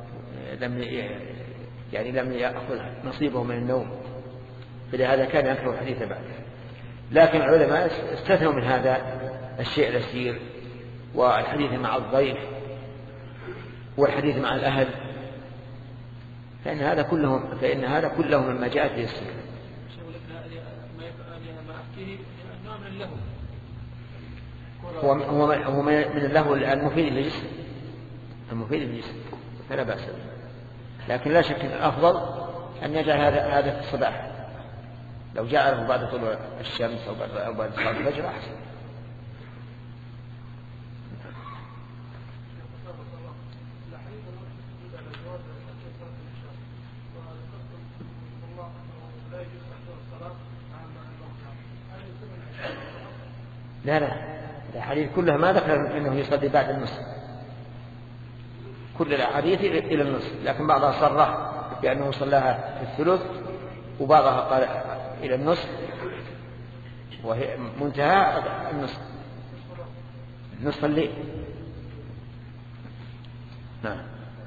لم يأخذ نصيبه من النوم، فلهذا كان يكره الحديث بعدها. لكن العلماء استثنوا من هذا الشيء اليسير والحديث مع الضيف والحديث مع الأهل، فإن هذا كله مما جاءت به السنة. هو من اللهو المفيد للجسم فلا بأس به، لكن لا شك أن الأفضل أن يجعل هذا في الصباح، لو جعله بعد طلوع الشمس أو بعد صلاة الفجر أحسن. لا الحديث كلها ما ذكر أنه يصلي بعد النصف، كل الأحاديث إلى النصف، لكن بعضها صرح بأنه صلاها في الثلث وبعضها قال إلى النصف، وهي منتهى نصف الليل. نعم.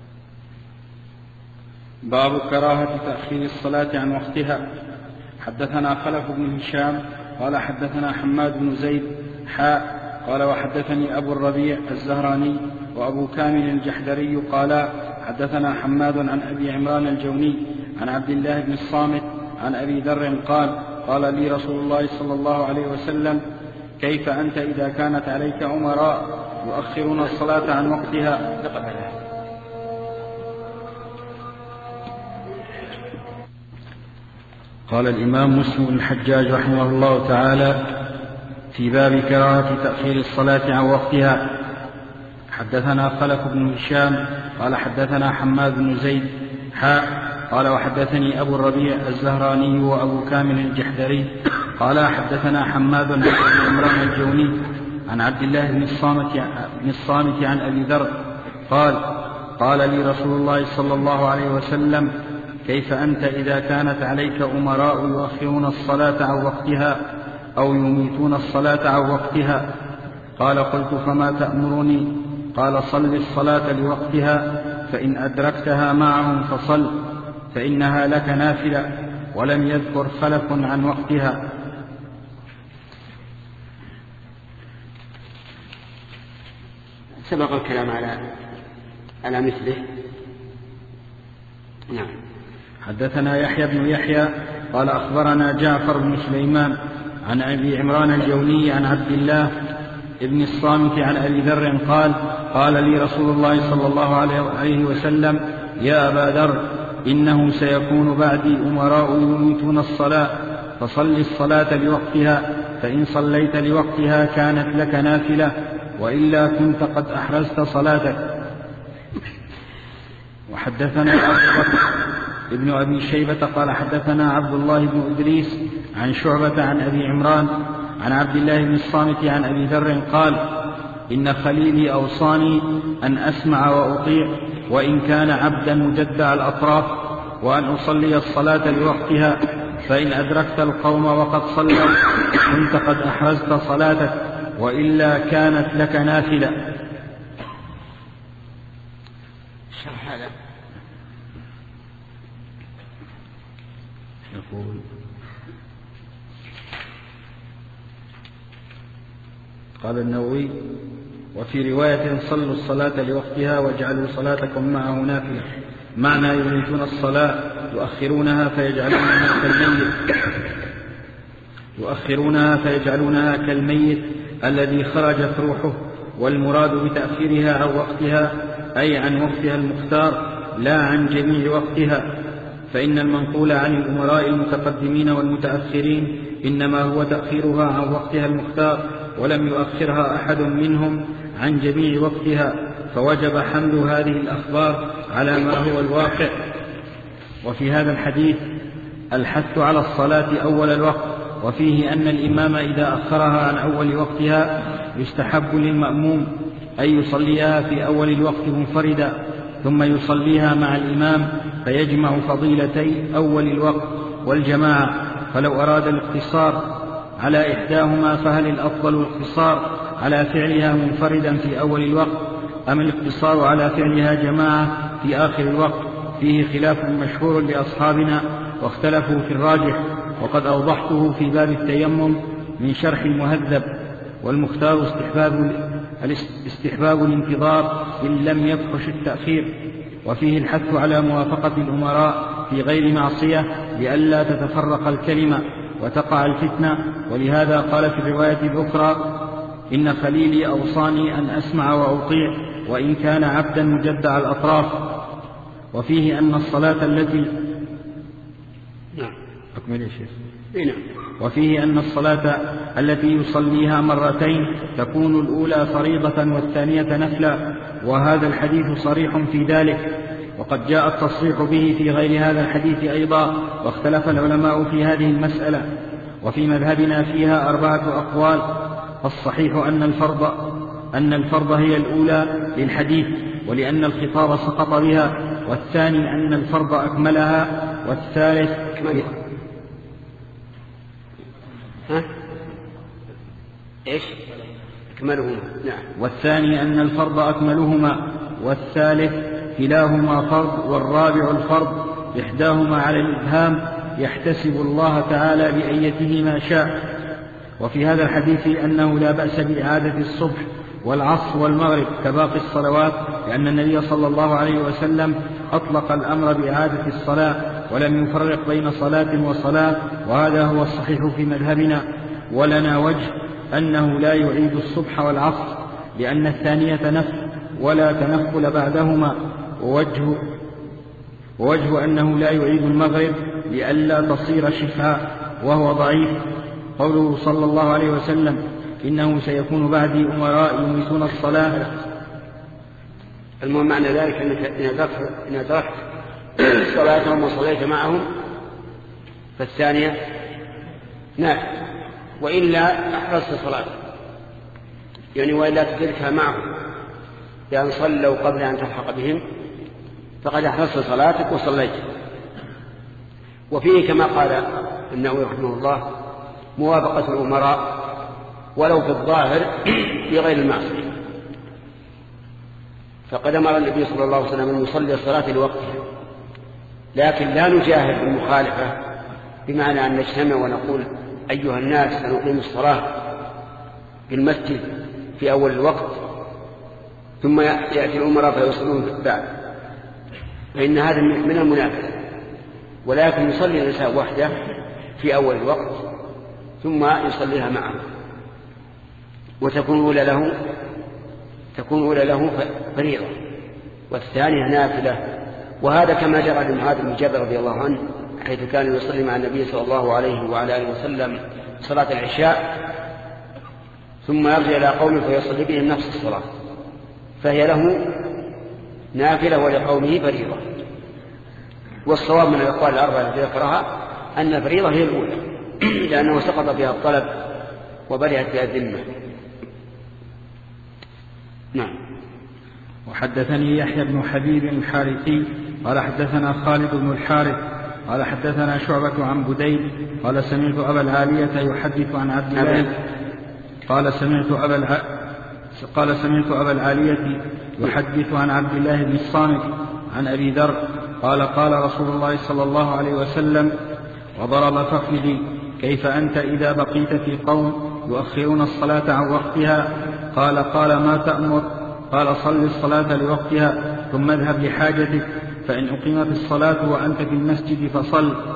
باب كراهة تأخير الصلاة عن وقتها. حدثنا خلف بن هشام قال حدثنا حماد بن زيد قال وحدثني أبو الربيع الزهراني وأبو كامل الجحدري قال حدثنا حماد عن أبي عمران الجوني عن عبد الله بن الصامت عن أبي ذر قال لي رسول الله صلى الله عليه وسلم كيف أنت إذا كانت عليك أمراء يؤخرون الصلاة عن وقتها. قال الإمام مسلم بن الحجاج رحمه الله تعالى في باب كراهة تأخير الصلاة عن وقتها. حدثنا خلف بن هشام قال حدثنا حماد بن زيد قال وحدثني أبو الربيع الزهراني وأبو كامل الجحدري قال حدثنا حماد بن عمران الجوني عن عبد الله بن الصامت عن أبي ذر قال لي رسول الله صلى الله عليه وسلم كيف أنت إذا كانت عليك أمراء يؤخرون الصلاة عن وقتها أو يميتون الصلاة عن وقتها؟ قال قلت فما تأمرني؟ قال صل الصلاة لوقتها فإن أدركتها معهم فصل فإنها لك نافلة. ولم يذكر خلف عن وقتها. سبق الكلام على مثله. نعم. حدثنا يحيى بن يحيى قال أخبرنا جعفر بن سليمان عن أبي عمران الجوني عن عبد الله ابن الصامت عن أبي ذر قال لي رسول الله صلى الله عليه وسلم يا أبا ذر إنه سيكون بعدي أمراء يميتون الصلاة فصل الصلاة لوقتها فإن صليت لوقتها كانت لك نافلة وإلا كنت قد أحرزت صلاتك. وحدثنا أبو بكر ابن أبي شيبة قال حدثنا عبد الله بن إدريس عن شعبة عن أبي عمران عن عبد الله بن الصامت عن أبي ذر قال إن خليلي أوصاني أن أسمع وأطيع وإن كان عبدا مجدع الأطراف وأن أصلي الصلاة لوقتها فإن أدركت القوم وقد صلوا كنت قد أحرزت صلاتك وإلا كانت لك نافلة. شرح هذا يقول قال النووي وفي رواية صلوا الصلاة لوقتها واجعلوا صلاتكم معه نافلة معنى يميتون الصلاة يؤخرونها كالميت الذي خرجت روحه. والمراد بتأخيرها عن وقتها أي عن وقتها المختار لا عن جميع وقتها، فإن المنقول عن الأمراء المتقدمين والمتأخرين إنما هو تأخيرها عن وقتها المختار ولم يؤخرها أحد منهم عن جميع وقتها، فوجب حمل هذه الأخبار على ما هو الواقع. وفي هذا الحديث الحث على الصلاة أول الوقت، وفيه أن الإمام إذا أخرها عن أول وقتها يستحب للمأموم أن يصليها في أول الوقت منفردا ثم يصليها مع الإمام فيجمع فضيلتي أول الوقت والجماعة. فلو أراد الاقتصار على إحداهما فهل الأفضل الاقتصار على فعلها منفردا في أول الوقت أم الاقتصار على فعلها جماعة في آخر الوقت؟ فيه خلاف مشهور لأصحابنا واختلفوا في الراجح، وقد أوضحته في باب التيمم من شرح المهذب. والمختار استحباب الانتظار إن لم يفحش التأخير، وفيه الحث على موافقة الأمراء في غير معصية لئلا تتفرق الكلمة وتقع الفتنة. ولهذا قال في الرواية الأخرى إن خليلي أوصاني أن أسمع وأطيع وإن كان عبدا مجدع الأطراف. وفيه أن الصلاة التي وفيه أن الصلاة التي يصليها مرتين تكون الأولى فريضة والثانية نفلا، وهذا الحديث صريح في ذلك، وقد جاء التصريح به في غير هذا الحديث أيضا، واختلف العلماء في هذه المسألة. وفي مذهبنا فيها 4 أقوال. الصحيح أن الفرض هي الأولى للحديث ولأن الخطاب سقط بها، والثاني أن الفرض أكملها، والثالث أكملهما. نعم. والثاني أن الفرض أكملهما، والثالث كلاهما فرض، والرابع الفرض إحداهما على الإبهام يحتسب الله تعالى بأيته ما شاء. وفي هذا الحديث أنه لا بأس بإعادة الصبح والعصر والمغرب كباقي الصلوات، لأن النبي صلى الله عليه وسلم أطلق الأمر بإعادة الصلاة ولم يفرق بين صلاة وصلاة، وهذا هو الصحيح في مذهبنا. ولنا وجه أنه لا يعيد الصبح والعصر لأن الثانية نفل ولا تنفل بعدهما، ووجه أنه لا يعيد المغرب لئلا تصير شفاء وهو ضعيف. قوله صلى الله عليه وسلم إنه سيكون بعدي أمراء يميتون الصلاة. المهم معنى ذلك أنك إن أدركت صلاتهم وصليت معهم فالثانية نافلة، وإلا أحرصت صلاتك، يعني وإلا تدركها معهم بأن صلوا قبل أن تلحق بهم فقد أحرصت صلاتك وصليت. وفيه كما قال النووي رحمه الله موافقة الأمراء ولو بالظاهر في غير المعصية، فقد أمر النبي صلى الله عليه وسلم أن يصلي الصلاة لوقتها، لكن لا نجاهد بالمخالفة بمعنى أن نجتمع ونقول أيها الناس سنقيم الصلاة في المسجد في أول الوقت ثم يأتي الأمراء فيصلون بعد، فإن هذا من المنافسة. ولكن يصلي الإنسان وحده في أول الوقت ثم يصليها معه، وتكون أولى له فريضة والثانية نافلة. وهذا كما جرى لمعاذ بن جبل رضي الله عنه حيث كان يصلي مع النبي صلى الله عليه وعلى آله وسلم صلاة العشاء ثم يرجع إلى قومه فيصلي بهم نفس الصلاة، فهي له نافلة ولقومه فريضة. والصواب من الأقوال الأربعة التي ذكرها أن الفريضة هي الأولى لأنه سقط فيها الطلب وبرئت فيها الذمة. نعم. وحدثني يحيى بن حبيب الحارثي قال حدثنا خالد بن الحارث قال حدثنا شعبة عن بديل قال سمعت أبا العالية يحدث عن عبد الله قال سمعت أبا العالية يحدث عن عبد الله بن الصامت عن أبي ذر قال قال رسول الله صلى الله عليه وسلم وضرب فخذي كيف أنت إذا بقيت في قوم يؤخرون الصلاة عن وقتها؟ قال ما تأمر؟ قال صل الصلاة لوقتها ثم اذهب لحاجتك، فإن أقيمت الصلاة وأنت في المسجد فصل،